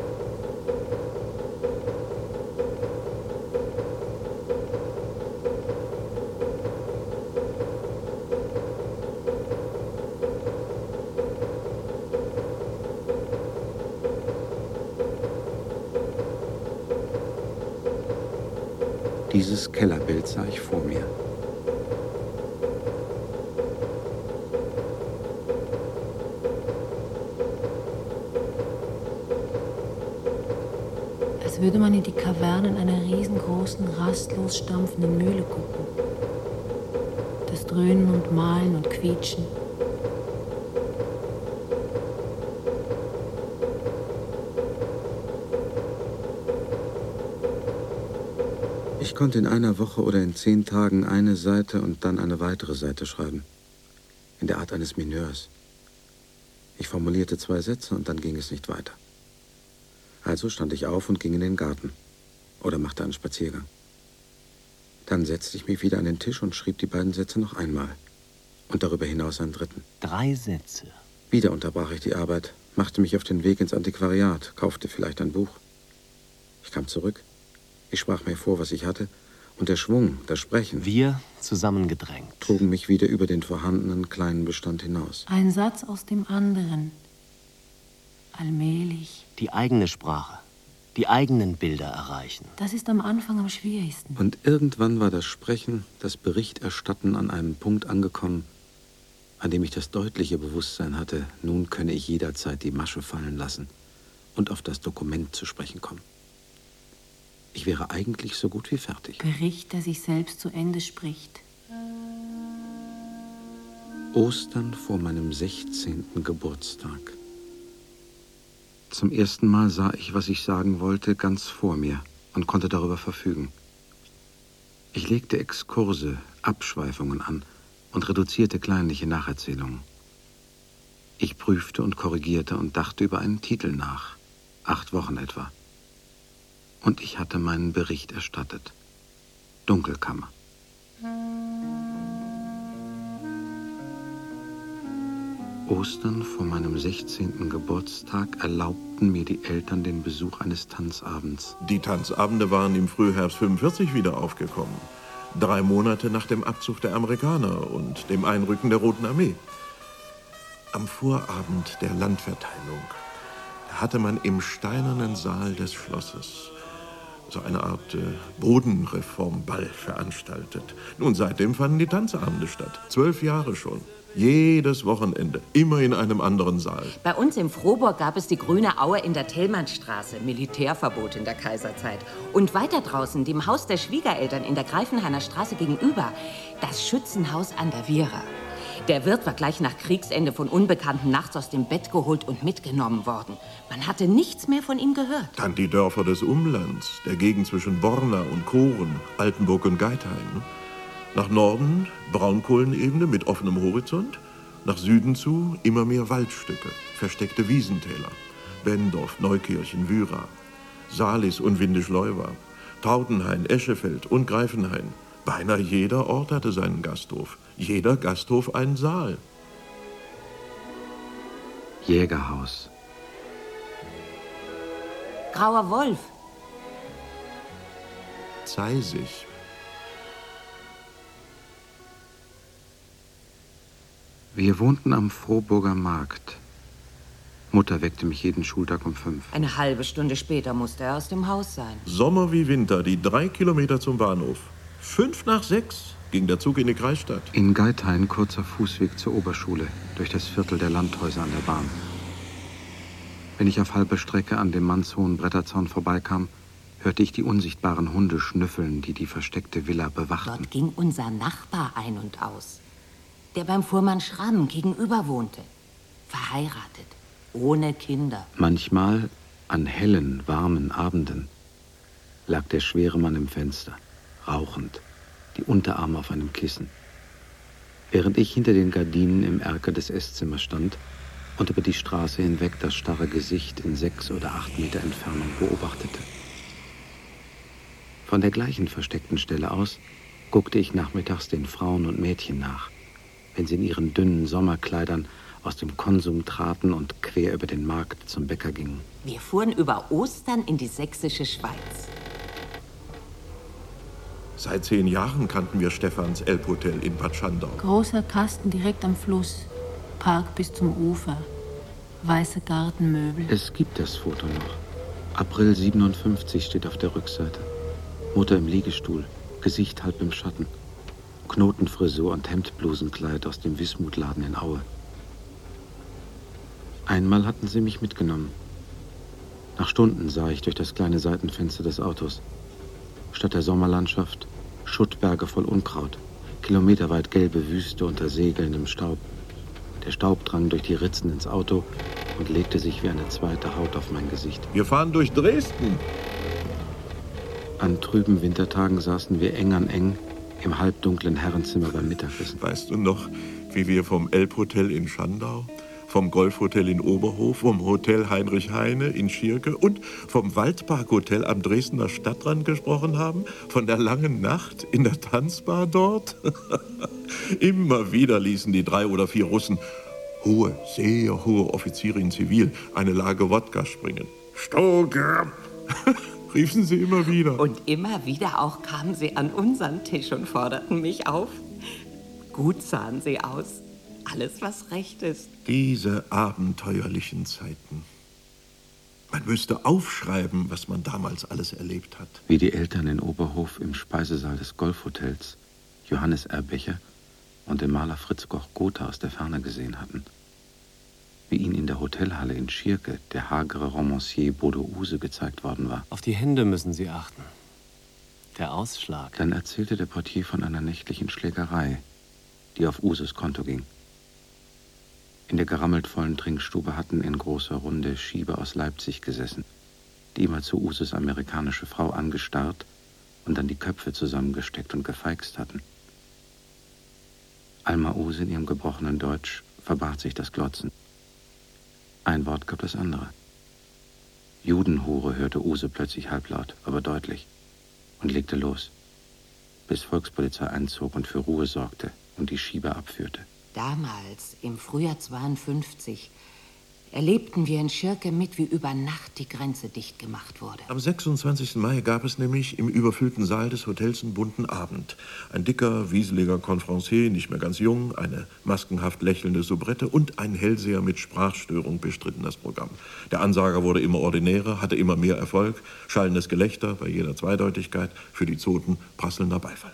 Dieses Kellerbild sah ich vor mir. Als würde man in die Kavernen einer riesengroßen, rastlos stampfenden Mühle gucken. Das Dröhnen und Mahlen und Quietschen. Ich konnte in einer Woche oder in 10 Tagen eine Seite und dann eine weitere Seite schreiben. In der Art eines Mineurs. Ich formulierte 2 Sätze und dann ging es nicht weiter. Also stand ich auf und ging in den Garten. Oder machte einen Spaziergang. Dann setzte ich mich wieder an den Tisch und schrieb die beiden Sätze noch einmal. Und darüber hinaus einen dritten. 3 Sätze. Wieder unterbrach ich die Arbeit, machte mich auf den Weg ins Antiquariat, kaufte vielleicht ein Buch. Ich kam zurück. Ich sprach mir vor, was ich hatte, und der Schwung, das Sprechen, Wir zusammengedrängt. trugen mich wieder über den vorhandenen kleinen Bestand hinaus. Ein Satz aus dem anderen. Allmählich. Die eigene Sprache, die eigenen Bilder erreichen. Das ist am Anfang am schwierigsten. Und irgendwann war das Sprechen, das Berichterstatten an einem Punkt angekommen, an dem ich das deutliche Bewusstsein hatte, nun könne ich jederzeit die Masche fallen lassen und auf das Dokument zu sprechen kommen. Ich wäre eigentlich so gut wie fertig. Bericht, der sich selbst zu Ende spricht. Ostern vor meinem 16. Geburtstag. Zum ersten Mal sah ich, was ich sagen wollte, ganz vor mir und konnte darüber verfügen. Ich legte Exkurse, Abschweifungen an und reduzierte kleinliche Nacherzählungen. Ich prüfte und korrigierte und dachte über einen Titel nach, 8 Wochen etwa. Und ich hatte meinen Bericht erstattet. Dunkelkammer. Ostern vor meinem 16. Geburtstag erlaubten mir die Eltern den Besuch eines Tanzabends. Die Tanzabende waren im Frühherbst 45 wieder aufgekommen. 3 Monate nach dem Abzug der Amerikaner und dem Einrücken der Roten Armee. Am Vorabend der Landverteilung hatte man im steinernen Saal des Schlosses so eine Art Bodenreformball veranstaltet. Nun, seitdem fanden die Tanzabende statt. 12 Jahre schon. Jedes Wochenende, immer in einem anderen Saal. Bei uns in Frohburg gab es die Grüne Aue in der Tellmannstraße, Militärverbot in der Kaiserzeit. Und weiter draußen, dem Haus der Schwiegereltern in der Greifenhainer Straße gegenüber, das Schützenhaus an der Viera. Der Wirt war gleich nach Kriegsende von Unbekannten nachts aus dem Bett geholt und mitgenommen worden. Man hatte nichts mehr von ihm gehört. Dann die Dörfer des Umlands, der Gegend zwischen Borna und Koren, Altenburg und Geithain. Nach Norden Braunkohlenebene mit offenem Horizont, nach Süden zu immer mehr Waldstücke, versteckte Wiesentäler, Bendorf, Neukirchen, Wyra, Salis und Windischleuwer, Tautenhain, Eschefeld und Greifenhain. Beinahe jeder Ort hatte seinen Gasthof, jeder Gasthof einen Saal. Jägerhaus. Grauer Wolf. Zeisig. Wir wohnten am Frohburger Markt. Mutter weckte mich jeden Schultag um 5. Eine halbe Stunde später musste er aus dem Haus sein. Sommer wie Winter, die 3 Kilometer zum Bahnhof. 5 nach 6 ging der Zug in die Kreisstadt. In Geithain kurzer Fußweg zur Oberschule, durch das Viertel der Landhäuser an der Bahn. Wenn ich auf halber Strecke an dem mannshohen Bretterzaun vorbeikam, hörte ich die unsichtbaren Hunde schnüffeln, die die versteckte Villa bewachten. Dort ging unser Nachbar ein und aus, der beim Fuhrmann Schramm gegenüber wohnte. Verheiratet, ohne Kinder. Manchmal, an hellen, warmen Abenden, lag der schwere Mann im Fenster, rauchend, die Unterarme auf einem Kissen. Während ich hinter den Gardinen im Erker des Esszimmers stand und über die Straße hinweg das starre Gesicht in 6 oder 8 Meter Entfernung beobachtete. Von der gleichen versteckten Stelle aus guckte ich nachmittags den Frauen und Mädchen nach, wenn sie in ihren dünnen Sommerkleidern aus dem Konsum traten und quer über den Markt zum Bäcker gingen. Wir fuhren über Ostern in die sächsische Schweiz. Seit 10 Jahren kannten wir Stephans Elbhotel in Bad Schandau. Großer Kasten direkt am Fluss. Park bis zum Ufer. Weiße Gartenmöbel. Es gibt das Foto noch. April 57 steht auf der Rückseite. Mutter im Liegestuhl, Gesicht halb im Schatten. Knotenfrisur und Hemdblusenkleid aus dem Wismutladen in Aue. Einmal hatten sie mich mitgenommen. Nach Stunden sah ich durch das kleine Seitenfenster des Autos. Statt der Sommerlandschaft Schuttberge voll Unkraut, kilometerweit gelbe Wüste unter segelndem Staub. Der Staub drang durch die Ritzen ins Auto und legte sich wie eine zweite Haut auf mein Gesicht. Wir fahren durch Dresden. An trüben Wintertagen saßen wir eng an eng im halbdunklen Herrenzimmer beim Mittagessen. Weißt du noch, wie wir vom Elbhotel in Schandau vom Golfhotel in Oberhof, vom Hotel Heinrich Heine in Schierke und vom Waldparkhotel am Dresdner Stadtrand gesprochen haben? Von der langen Nacht in der Tanzbar dort? Immer wieder ließen die 3 oder 4 Russen, hohe, sehr hohe Offiziere in Zivil, eine Lage Wodka springen. Stoker! Riefen sie immer wieder. Und immer wieder auch kamen sie an unseren Tisch und forderten mich auf. Gut sahen sie aus. Alles, was recht ist. Diese abenteuerlichen Zeiten. Man müsste aufschreiben, was man damals alles erlebt hat. Wie die Eltern in Oberhof im Speisesaal des Golfhotels Johannes Erbecher und den Maler Fritz Koch-Gotha aus der Ferne gesehen hatten. Wie ihnen in der Hotelhalle in Schierke der hagere Romancier Bodo Use gezeigt worden war. Auf die Hände müssen Sie achten. Der Ausschlag. Dann erzählte der Portier von einer nächtlichen Schlägerei, die auf Uses Konto ging. In der gerammelt vollen Trinkstube hatten in großer Runde Schieber aus Leipzig gesessen, die immer zu Uses amerikanische Frau angestarrt und dann die Köpfe zusammengesteckt und gefeixt hatten. Alma Use in ihrem gebrochenen Deutsch verbat sich das Glotzen. Ein Wort gab das andere. Judenhure hörte Use plötzlich halblaut, aber deutlich, und legte los, bis Volkspolizei einzog und für Ruhe sorgte und die Schieber abführte. Damals, im Frühjahr 52, erlebten wir in Schierke mit, wie über Nacht die Grenze dicht gemacht wurde. Am 26. Mai gab es nämlich im überfüllten Saal des Hotels einen bunten Abend. Ein dicker, wieseliger Konferencier, nicht mehr ganz jung, eine maskenhaft lächelnde Soubrette und ein Hellseher mit Sprachstörung bestritten das Programm. Der Ansager wurde immer ordinärer, hatte immer mehr Erfolg, schallendes Gelächter bei jeder Zweideutigkeit, für die Zoten prasselnder Beifall.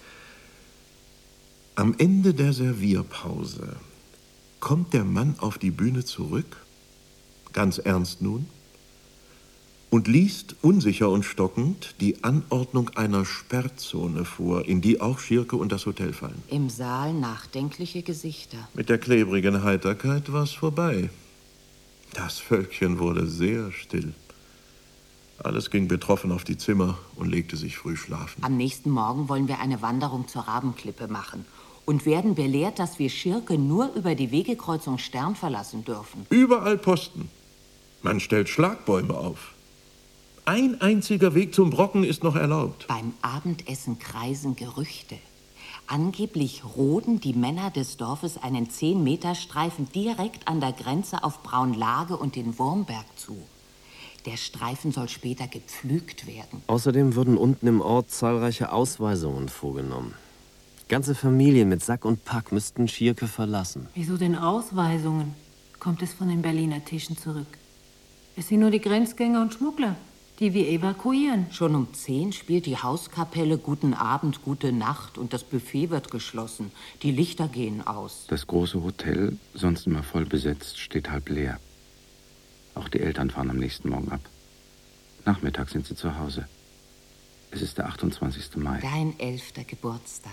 Am Ende der Servierpause kommt der Mann auf die Bühne zurück, ganz ernst nun, und liest unsicher und stockend die Anordnung einer Sperrzone vor, in die auch Schierke und das Hotel fallen. Im Saal nachdenkliche Gesichter. Mit der klebrigen Heiterkeit war's vorbei. Das Völkchen wurde sehr still. Alles ging betroffen auf die Zimmer und legte sich früh schlafen. Am nächsten Morgen wollen wir eine Wanderung zur Rabenklippe machen und werden belehrt, dass wir Schierke nur über die Wegekreuzung Stern verlassen dürfen. Überall Posten. Man stellt Schlagbäume auf. Ein einziger Weg zum Brocken ist noch erlaubt. Beim Abendessen kreisen Gerüchte. Angeblich roden die Männer des Dorfes einen 10-Meter-Streifen direkt an der Grenze auf Braunlage und den Wurmberg zu. Der Streifen soll später gepflügt werden. Außerdem würden unten im Ort zahlreiche Ausweisungen vorgenommen. Ganze Familien mit Sack und Pack müssten Schierke verlassen. Wieso denn Ausweisungen? Kommt es von den Berliner Tischen zurück? Es sind nur die Grenzgänger und Schmuggler, die wir evakuieren. Schon um 10 spielt die Hauskapelle Guten Abend, Gute Nacht und das Buffet wird geschlossen. Die Lichter gehen aus. Das große Hotel, sonst immer voll besetzt, steht halb leer. Auch die Eltern fahren am nächsten Morgen ab. Nachmittag sind sie zu Hause. Es ist der 28. Mai. Dein 11. Geburtstag.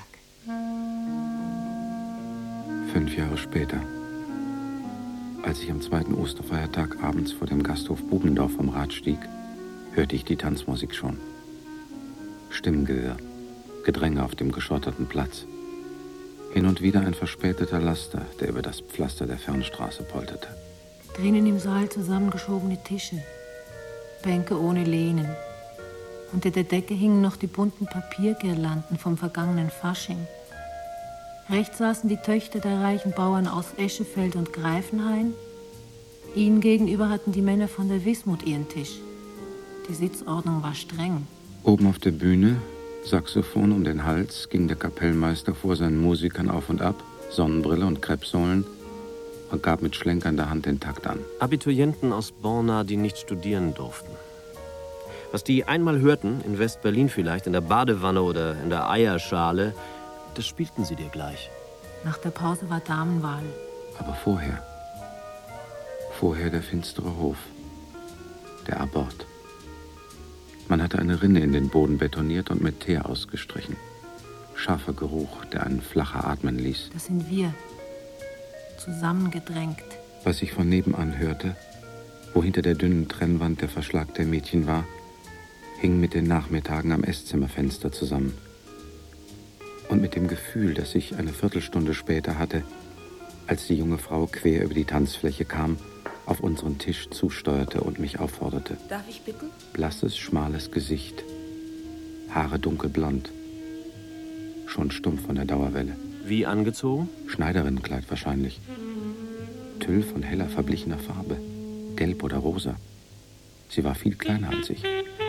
5 Jahre später, als ich am 2. Osterfeiertag abends vor dem Gasthof Bubendorf vom Rad stieg, hörte ich die Tanzmusik schon. Stimmengewirr, Gedränge auf dem geschotterten Platz. Hin und wieder ein verspäteter Laster, der über das Pflaster der Fernstraße polterte. Drinnen im Saal zusammengeschobene Tische, Bänke ohne Lehnen. Unter der Decke hingen noch die bunten Papiergirlanden vom vergangenen Fasching. Rechts saßen die Töchter der reichen Bauern aus Eschefeld und Greifenhain. Ihnen gegenüber hatten die Männer von der Wismut ihren Tisch. Die Sitzordnung war streng. Oben auf der Bühne, Saxophon um den Hals, ging der Kapellmeister vor seinen Musikern auf und ab, Sonnenbrille und Kreppsohlen, und gab mit schlenkernder Hand den Takt an. Abiturienten aus Borna, die nicht studieren durften. Was die einmal hörten, in West-Berlin vielleicht, in der Badewanne oder in der Eierschale, das spielten sie dir gleich. Nach der Pause war Damenwahl. Aber vorher der finstere Hof, der Abort. Man hatte eine Rinne in den Boden betoniert und mit Teer ausgestrichen. Scharfer Geruch, der einen flacher atmen ließ. Das sind wir, zusammengedrängt. Was ich von nebenan hörte, wo hinter der dünnen Trennwand der Verschlag der Mädchen war, hing mit den Nachmittagen am Esszimmerfenster zusammen. Und mit dem Gefühl, das ich eine Viertelstunde später hatte, als die junge Frau quer über die Tanzfläche kam, auf unseren Tisch zusteuerte und mich aufforderte. Darf ich bitten? Blasses, schmales Gesicht, Haare dunkelblond, schon stumpf von der Dauerwelle. Wie angezogen? Schneiderinnenkleid wahrscheinlich. Tüll von heller, verblichener Farbe, gelb oder rosa. Sie war viel kleiner als ich.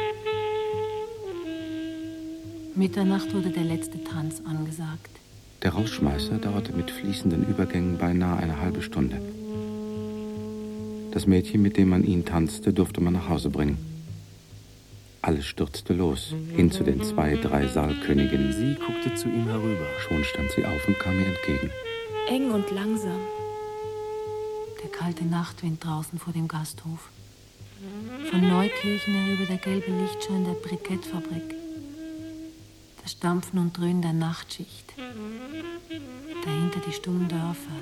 Mitternacht wurde der letzte Tanz angesagt. Der Rausschmeißer dauerte mit fließenden Übergängen beinahe eine halbe Stunde. Das Mädchen, mit dem man ihn tanzte, durfte man nach Hause bringen. Alles stürzte los, hin zu den 2, 3 Saalköniginnen. Sie guckte zu ihm herüber. Schon stand sie auf und kam mir entgegen. Eng und langsam. Der kalte Nachtwind draußen vor dem Gasthof. Von Neukirchen herüber der gelbe Lichtschein der Brikettfabrik. Das Stampfen und Dröhnen der Nachtschicht. Dahinter die stummen Dörfer.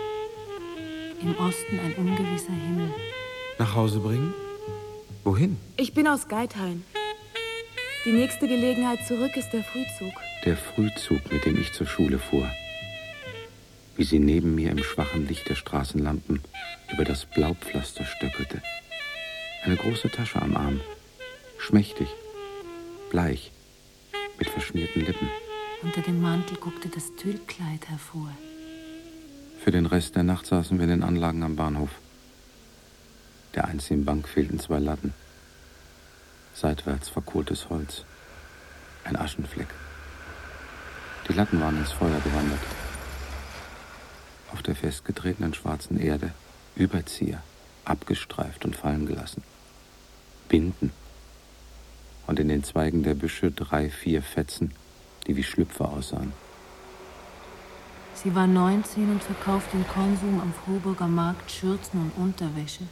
Im Osten ein ungewisser Himmel. Nach Hause bringen? Wohin? Ich bin aus Geithain. Die nächste Gelegenheit zurück ist der Frühzug. Der Frühzug, mit dem ich zur Schule fuhr. Wie sie neben mir im schwachen Licht der Straßenlampen über das Blaupflaster stöckelte. Eine große Tasche am Arm. Schmächtig. Bleich. Mit verschmierten Lippen. Unter dem Mantel guckte das Tüllkleid hervor. Für den Rest der Nacht saßen wir in den Anlagen am Bahnhof. Der einzigen Bank fehlten 2 Latten. Seitwärts verkohltes Holz. Ein Aschenfleck. Die Latten waren ins Feuer gewandert. Auf der festgetretenen schwarzen Erde Überzieher, abgestreift und fallen gelassen. Binden. Und in den Zweigen der Büsche 3, 4 Fetzen, die wie Schlüpfer aussahen. Sie war 19 und verkaufte im Konsum am Frohburger Markt Schürzen und Unterwäsche.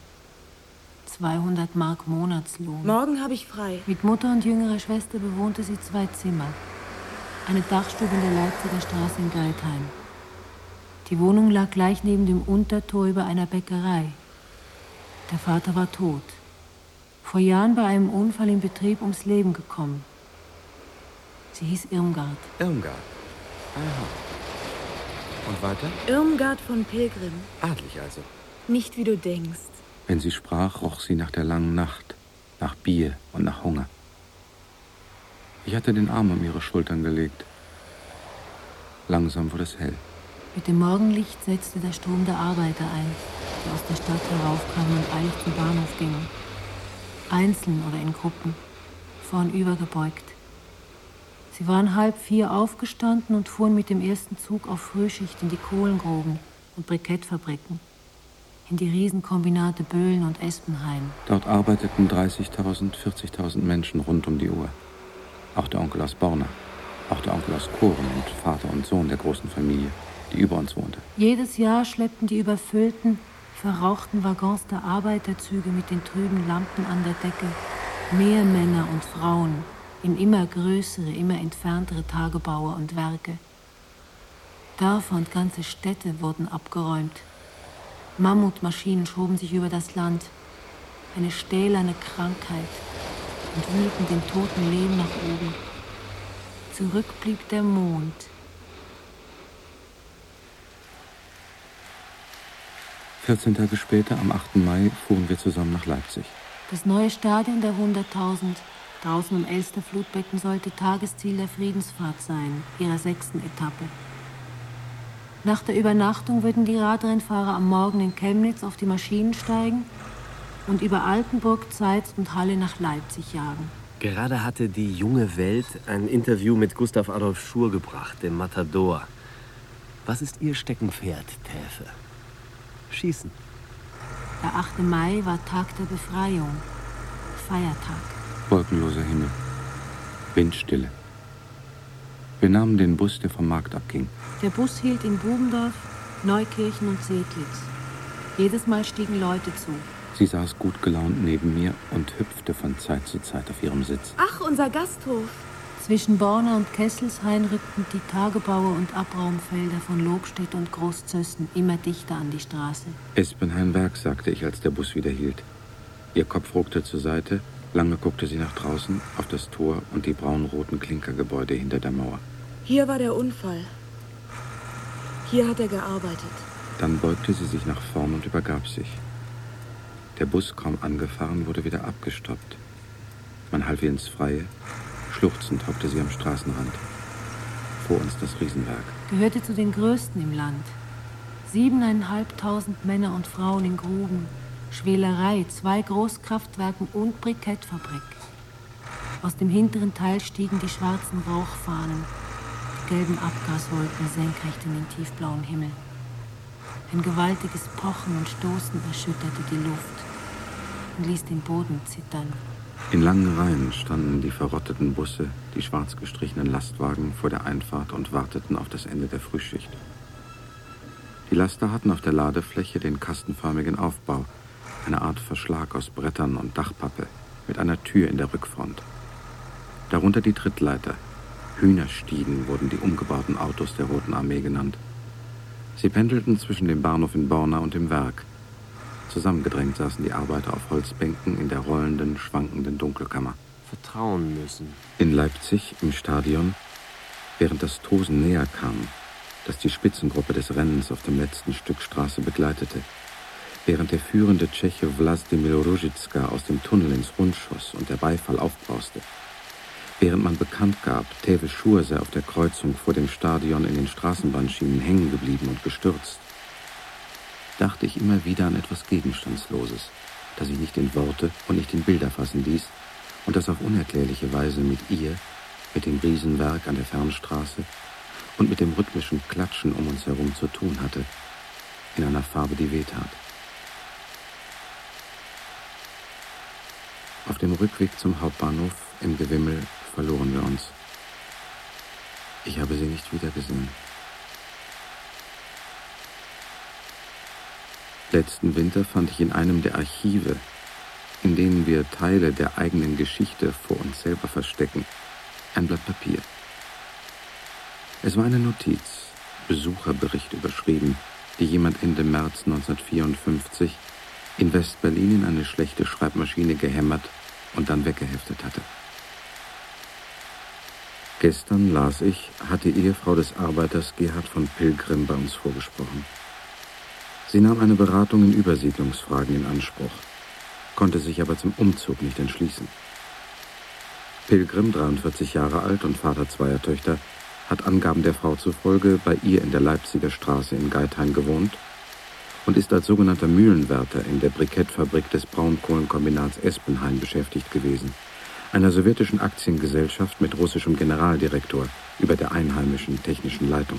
200 Mark Monatslohn. Morgen habe ich frei. Mit Mutter und jüngerer Schwester bewohnte sie 2 Zimmer. Eine Dachstube in der Leipziger Straße in Geithain. Die Wohnung lag gleich neben dem Untertor über einer Bäckerei. Der Vater war tot. Vor Jahren bei einem Unfall im Betrieb ums Leben gekommen. Sie hieß Irmgard. Irmgard? Aha. Und weiter? Irmgard von Pilgrim. Adlig also. Nicht wie du denkst. Wenn sie sprach, roch sie nach der langen Nacht, nach Bier und nach Hunger. Ich hatte den Arm um ihre Schultern gelegt. Langsam wurde es hell. Mit dem Morgenlicht setzte der Strom der Arbeiter ein, die aus der Stadt heraufkamen und eilig zum Bahnhof gingen. Einzeln oder in Gruppen, vornüber gebeugt. Sie waren 3:30 aufgestanden und fuhren mit dem ersten Zug auf Frühschicht in die Kohlengruben und Brikettfabriken, in die Riesenkombinate Böhlen und Espenhain. Dort arbeiteten 30.000, 40.000 Menschen rund um die Uhr. Auch der Onkel aus Borna, auch der Onkel aus Koren und Vater und Sohn der großen Familie, die über uns wohnte. Jedes Jahr schleppten die überfüllten, verrauchten Waggons der Arbeiterzüge mit den trüben Lampen an der Decke mehr Männer und Frauen in immer größere, immer entferntere Tagebaue und Werke. Dörfer und ganze Städte wurden abgeräumt. Mammutmaschinen schoben sich über das Land, eine stählerne Krankheit, und wühlten den toten Lehm nach oben. Zurück blieb der Mond. ...14 Tage später, am 8. Mai, fuhren wir zusammen nach Leipzig. Das neue Stadion der 100.000, draußen am Elsterflutbecken, sollte Tagesziel der Friedensfahrt sein, ihrer 6. Etappe. Nach der Übernachtung würden die Radrennfahrer am Morgen in Chemnitz auf die Maschinen steigen und über Altenburg, Zeitz und Halle nach Leipzig jagen. Gerade hatte die junge Welt ein Interview mit Gustav Adolf Schur gebracht, dem Matador. Was ist Ihr Steckenpferd, Täfe? Schießen. Der 8. Mai war Tag der Befreiung, Feiertag. Wolkenloser Himmel, Windstille. Wir nahmen den Bus, der vom Markt abging. Der Bus hielt in Bubendorf, Neukirchen und Seedlitz. Jedes Mal stiegen Leute zu. Sie saß gut gelaunt neben mir und hüpfte von Zeit zu Zeit auf ihrem Sitz. Ach, unser Gasthof. Zwischen Borna und Kesselshain rückten die Tagebaue und Abraumfelder von Lobstedt und Großzösten immer dichter an die Straße. Espenhain-Werk, sagte ich, als der Bus wieder hielt. Ihr Kopf ruckte zur Seite, lange guckte sie nach draußen, auf das Tor und die braunroten Klinkergebäude hinter der Mauer. Hier war der Unfall. Hier hat er gearbeitet. Dann beugte sie sich nach vorn und übergab sich. Der Bus, kaum angefahren, wurde wieder abgestoppt. Man half ihr ins Freie. Schluchzend hockte sie am Straßenrand. Vor uns das Riesenwerk. Gehörte zu den größten im Land. 7.500 Männer und Frauen in Gruben, Schwelerei, 2 Großkraftwerken und Brikettfabrik. Aus dem hinteren Teil stiegen die schwarzen Rauchfahnen, die gelben Abgaswolken senkrecht in den tiefblauen Himmel. Ein gewaltiges Pochen und Stoßen erschütterte die Luft und ließ den Boden zittern. In langen Reihen standen die verrotteten Busse, die schwarz gestrichenen Lastwagen vor der Einfahrt und warteten auf das Ende der Frühschicht. Die Laster hatten auf der Ladefläche den kastenförmigen Aufbau, eine Art Verschlag aus Brettern und Dachpappe mit einer Tür in der Rückfront. Darunter die Trittleiter. Hühnerstiegen wurden die umgebauten Autos der Roten Armee genannt. Sie pendelten zwischen dem Bahnhof in Borna und dem Werk. Zusammengedrängt saßen die Arbeiter auf Holzbänken in der rollenden, schwankenden Dunkelkammer. Vertrauen müssen. In Leipzig, im Stadion, während das Tosen näher kam, das die Spitzengruppe des Rennens auf dem letzten Stück Straße begleitete, während der führende Tscheche Wladimir Ruzicka aus dem Tunnel ins Rund schoss und der Beifall aufbrauste, während man bekannt gab, Teve Schur sei auf der Kreuzung vor dem Stadion in den Straßenbahnschienen hängen geblieben und gestürzt, dachte ich immer wieder an etwas Gegenstandsloses, das ich nicht in Worte und nicht in Bilder fassen ließ und das auf unerklärliche Weise mit ihr, mit dem Riesenwerk an der Fernstraße und mit dem rhythmischen Klatschen um uns herum zu tun hatte, in einer Farbe, die wehtat. Auf dem Rückweg zum Hauptbahnhof im Gewimmel verloren wir uns. Ich habe sie nicht wiedergesehen. Letzten Winter fand ich in einem der Archive, in denen wir Teile der eigenen Geschichte vor uns selber verstecken, ein Blatt Papier. Es war eine Notiz, Besucherbericht überschrieben, die jemand Ende März 1954 in West-Berlin in eine schlechte Schreibmaschine gehämmert und dann weggeheftet hatte. Gestern, las ich, hat die Ehefrau des Arbeiters Gerhard von Pilgrim bei uns vorgesprochen. Sie nahm eine Beratung in Übersiedlungsfragen in Anspruch, konnte sich aber zum Umzug nicht entschließen. Pilgrim, 43 Jahre alt und Vater 2 Töchter, hat Angaben der Frau zufolge bei ihr in der Leipziger Straße in Geithain gewohnt und ist als sogenannter Mühlenwärter in der Brikettfabrik des Braunkohlenkombinats Espenhain beschäftigt gewesen, einer sowjetischen Aktiengesellschaft mit russischem Generaldirektor über der einheimischen technischen Leitung.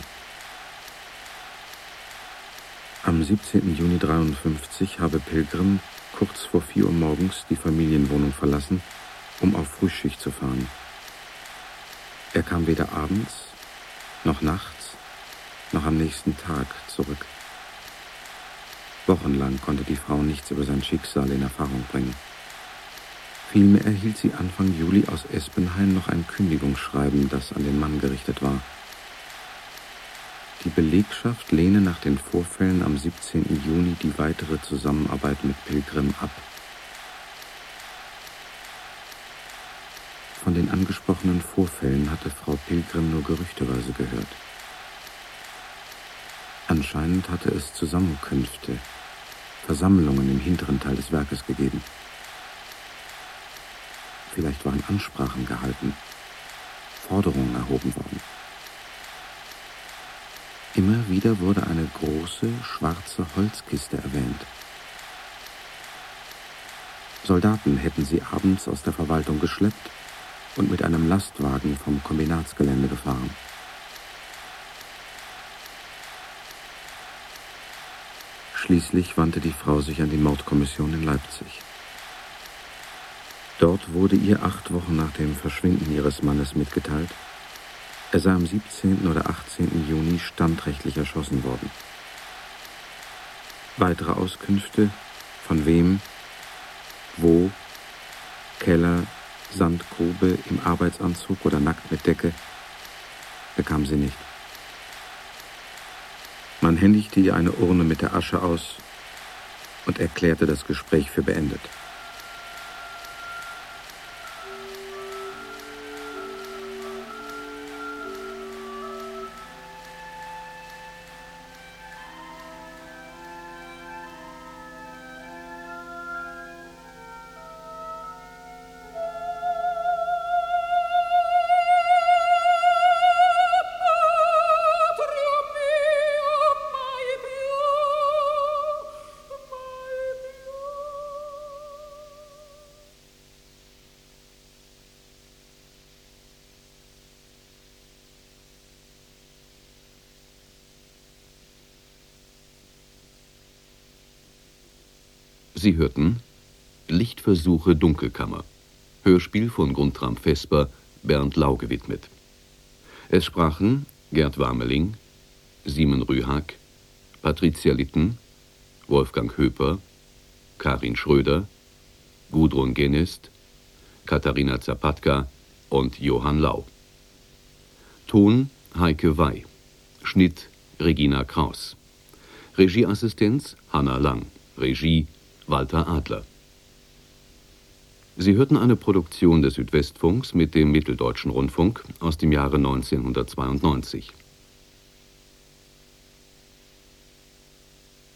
Am 17. Juni 1953 habe Pilgrim kurz vor 4 Uhr morgens die Familienwohnung verlassen, um auf Frühschicht zu fahren. Er kam weder abends, noch nachts, noch am nächsten Tag zurück. Wochenlang konnte die Frau nichts über sein Schicksal in Erfahrung bringen. Vielmehr erhielt sie Anfang Juli aus Espenhain noch ein Kündigungsschreiben, das an den Mann gerichtet war. Die Belegschaft lehne nach den Vorfällen am 17. Juni die weitere Zusammenarbeit mit Pilgrim ab. Von den angesprochenen Vorfällen hatte Frau Pilgrim nur gerüchteweise gehört. Anscheinend hatte es Zusammenkünfte, Versammlungen im hinteren Teil des Werkes gegeben. Vielleicht waren Ansprachen gehalten, Forderungen erhoben worden. Immer wieder wurde eine große, schwarze Holzkiste erwähnt. Soldaten hätten sie abends aus der Verwaltung geschleppt und mit einem Lastwagen vom Kombinatsgelände gefahren. Schließlich wandte die Frau sich an die Mordkommission in Leipzig. Dort wurde ihr 8 Wochen nach dem Verschwinden ihres Mannes mitgeteilt, er sei am 17. oder 18. Juni standrechtlich erschossen worden. Weitere Auskünfte, von wem, wo, Keller, Sandgrube, im Arbeitsanzug oder nackt mit Decke, bekam sie nicht. Man händigte ihr eine Urne mit der Asche aus und erklärte das Gespräch für beendet. Sie hörten Lichtversuche Dunkelkammer. Hörspiel von Guntram Vesper, Bernd Lau gewidmet. Es sprachen Gerd Warmeling, Simon Rühag, Patricia Litten, Wolfgang Höper, Karin Schröder, Gudrun Genest, Katharina Zapatka und Johann Lau. Ton Heike Wey. Schnitt Regina Kraus. Regieassistenz Hanna Lang. Regie Walter Adler. Sie hörten eine Produktion des Südwestfunks mit dem Mitteldeutschen Rundfunk aus dem Jahre 1992.